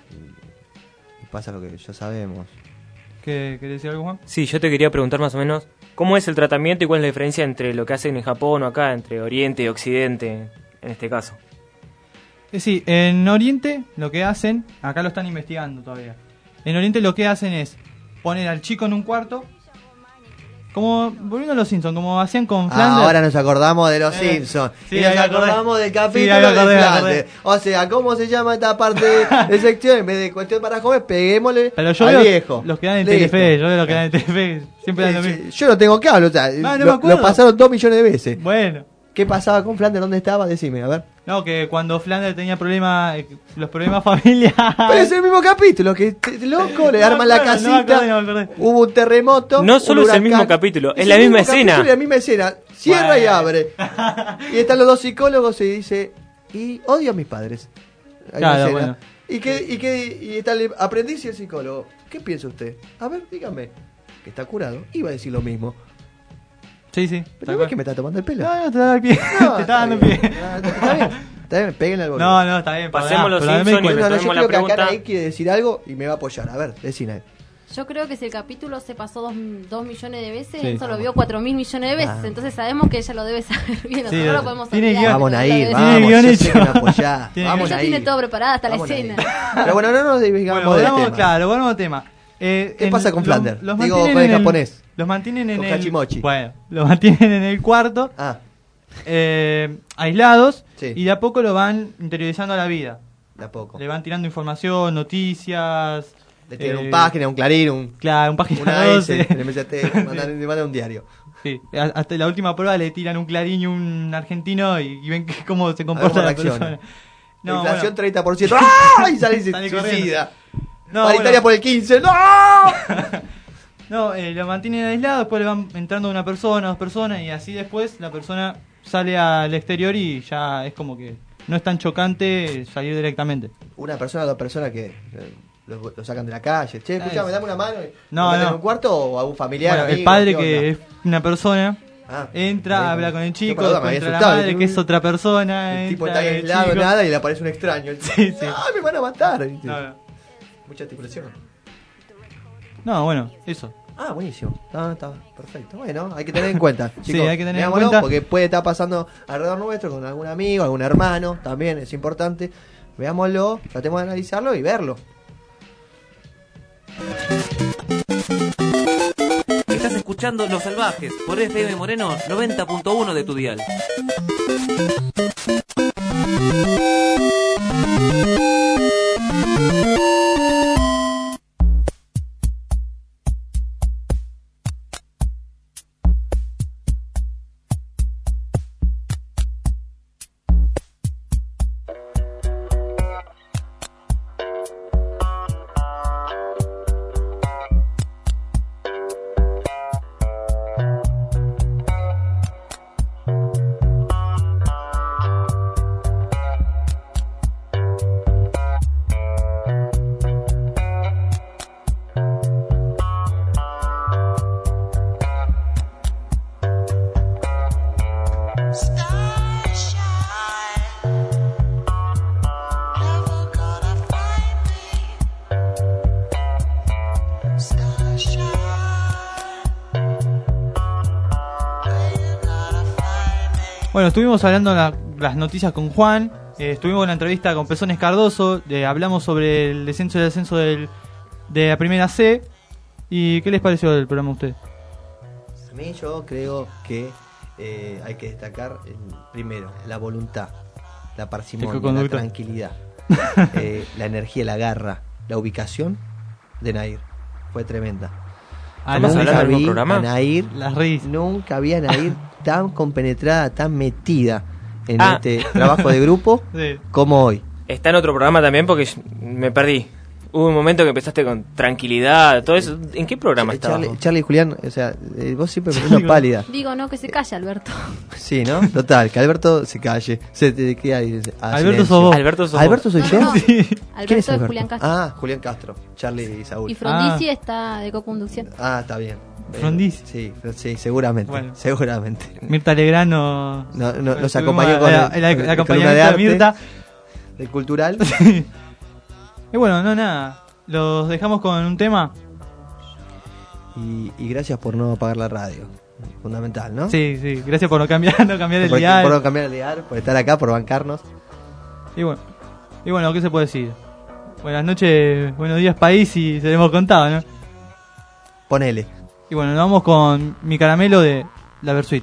pasa lo que ya sabemos. ¿Querés decir algo, Juan? Sí, yo te quería preguntar más o menos cómo es el tratamiento y cuál es la diferencia entre lo que hacen en Japón o acá, entre Oriente y Occidente, en este caso. Sí, en Oriente lo que hacen, acá lo están investigando todavía, en Oriente lo que hacen es poner al chico en un cuarto, como, volviendo a los Simpsons, como hacían con Flanders. Ahora nos acordamos de los Simpsons. Sí, y nos acordamos del capítulo de Flanders. O sea, ¿cómo se llama esta parte de sección? En vez de cuestión para jóvenes, peguémosle al viejo. Los que dan en Telefe, yo veo los que dan en Telefe, siempre dan lo mismo. Yo no tengo cable, o sea, lo pasaron 2 millones de veces. Bueno. ¿Qué pasaba con Flanders? ¿Dónde estaba? Decime, a ver. No, que cuando Flanders tenía problemas, los problemas familiares. Pero es el mismo capítulo, que loco, le arman la casita, hubo un terremoto. No solo es el mismo capítulo, es la misma escena. Es la misma escena, cierra y abre. Y están los dos psicólogos y dice, y odio a mis padres. Claro, bueno. Y está el aprendiz y el psicólogo. ¿Qué piensa usted? A ver, dígame. Que está curado. Iba a decir lo mismo. Sí. ¿Pero no ves que me está tomando el pelo? No, te da el pie. Te está dando el pie. Está bien, peguen al boludo. No, está bien. Pasemos los Simpsons y yo retomemos la creo que pregunta. acá quiere decir algo y me va a apoyar. A ver, decime. Yo creo que si el capítulo se pasó 2 millones de veces, Sí. eso lo vio 4.000 millones de veces. Entonces sabemos que ella lo debe saber bien. Nosotros lo podemos tiene olvidar, vamos pero a ella lo ir, debe vamos, saber. yo sé que me apoyás. Vamos Ella a tiene ir. todo preparado hasta Vamos la a ir. escena. Pero bueno, no nos digamos Bueno, del tema. claro, volvamos al tema. ¿Qué pasa con Flanders? Los Digo, mantienen con el en japonés. Los mantienen en Con el... Hachimochi. Bueno, los mantienen en el cuarto, aislados, y de a poco lo van interiorizando a la vida. De a poco. Le van tirando información, noticias... Le tiran un página, un Clarín, Claro, un página una 12. S, le mandan un diario. Sí, hasta la última prueba le tiran un Clarín y un argentino y ven cómo se comporta la persona. No, inflación 30%. ¡Ah! Y sale suicida. Paritaria por el 15. ¡No! No, lo mantienen aislado, después le van entrando una persona, 2 personas y así después la persona sale al exterior y ya es como que no es tan chocante salir directamente. Una persona o 2 personas que lo sacan de la calle. Che, escuchame, dame una mano. No, ¿En un cuarto o a un familiar? Bueno, amigo, el padre ¿qué que onda? es una persona, entra, habla con el chico, después entra la madre que es otra persona. El tipo entra está aislado, chico. nada, y le aparece un extraño. Sí. ¡Ah, me van a matar! ¿Viste? No. Mucha estipulación. No, bueno, eso. Ah, buenísimo. Está perfecto. Bueno, hay que tener en cuenta. Sí, Chicos, hay que tener en veámoslo, cuenta. porque puede estar pasando alrededor nuestro con algún amigo, algún hermano, también es importante. Veámoslo, tratemos de analizarlo y verlo. Estás escuchando Los Salvajes por FM Moreno 90.1 de tu dial. Bueno, estuvimos hablando las noticias con Juan, estuvimos en la entrevista con Pezones Cardoso, hablamos sobre el descenso y el ascenso de la primera C. ¿Y qué les pareció del programa a ustedes? A mí yo creo que hay que destacar primero la voluntad, la parsimonia, la tranquilidad, la energía, la garra, la ubicación de Nair. Fue tremenda. Nunca vi a Nair, nunca vi a Nair tan compenetrada, tan metida en este trabajo de grupo como hoy. Está en otro programa también porque me perdí. Hubo un momento que empezaste con tranquilidad, todo eso. ¿En qué programa estabas? Charlie y Julián, o sea, vos siempre me pones pálida. Digo, no, que se calle, Alberto. Sí, ¿no? Total, que Alberto se calle. ¿Qué hay? Alberto sos vos. ¿Alberto soy yo? No, Sí. Alberto ¿Quién es es Julián Castro. Ah, Julián Castro, Charlie y Saúl. Y Frondizi está de coconducción. Ah, está bien. ¿Frondizi? Sí, seguramente. Bueno. Seguramente. Mirta Legrano nos acompañó con el acompañamiento columna de arte, Mirta. Del cultural. Y bueno, nada. Los dejamos con un tema. Y gracias por no apagar la radio. Fundamental, ¿no? Sí, gracias por no cambiar el dial. Por no cambiar el dial, por estar acá, por bancarnos. Y bueno, ¿qué se puede decir? Buenas noches, buenos días país, y se lo hemos contado, ¿no? Ponele. Y bueno, nos vamos con Mi Caramelo de la Versuit.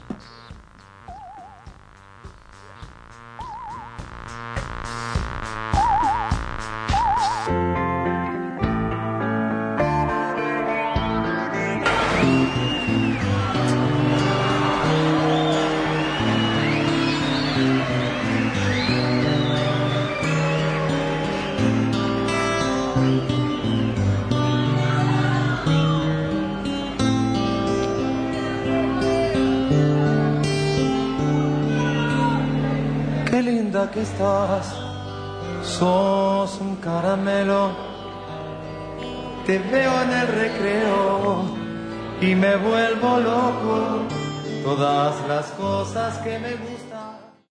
Qué linda que estás, sos un caramelo. Te veo en el recreo y me vuelvo loco. Todas las cosas que me gustan.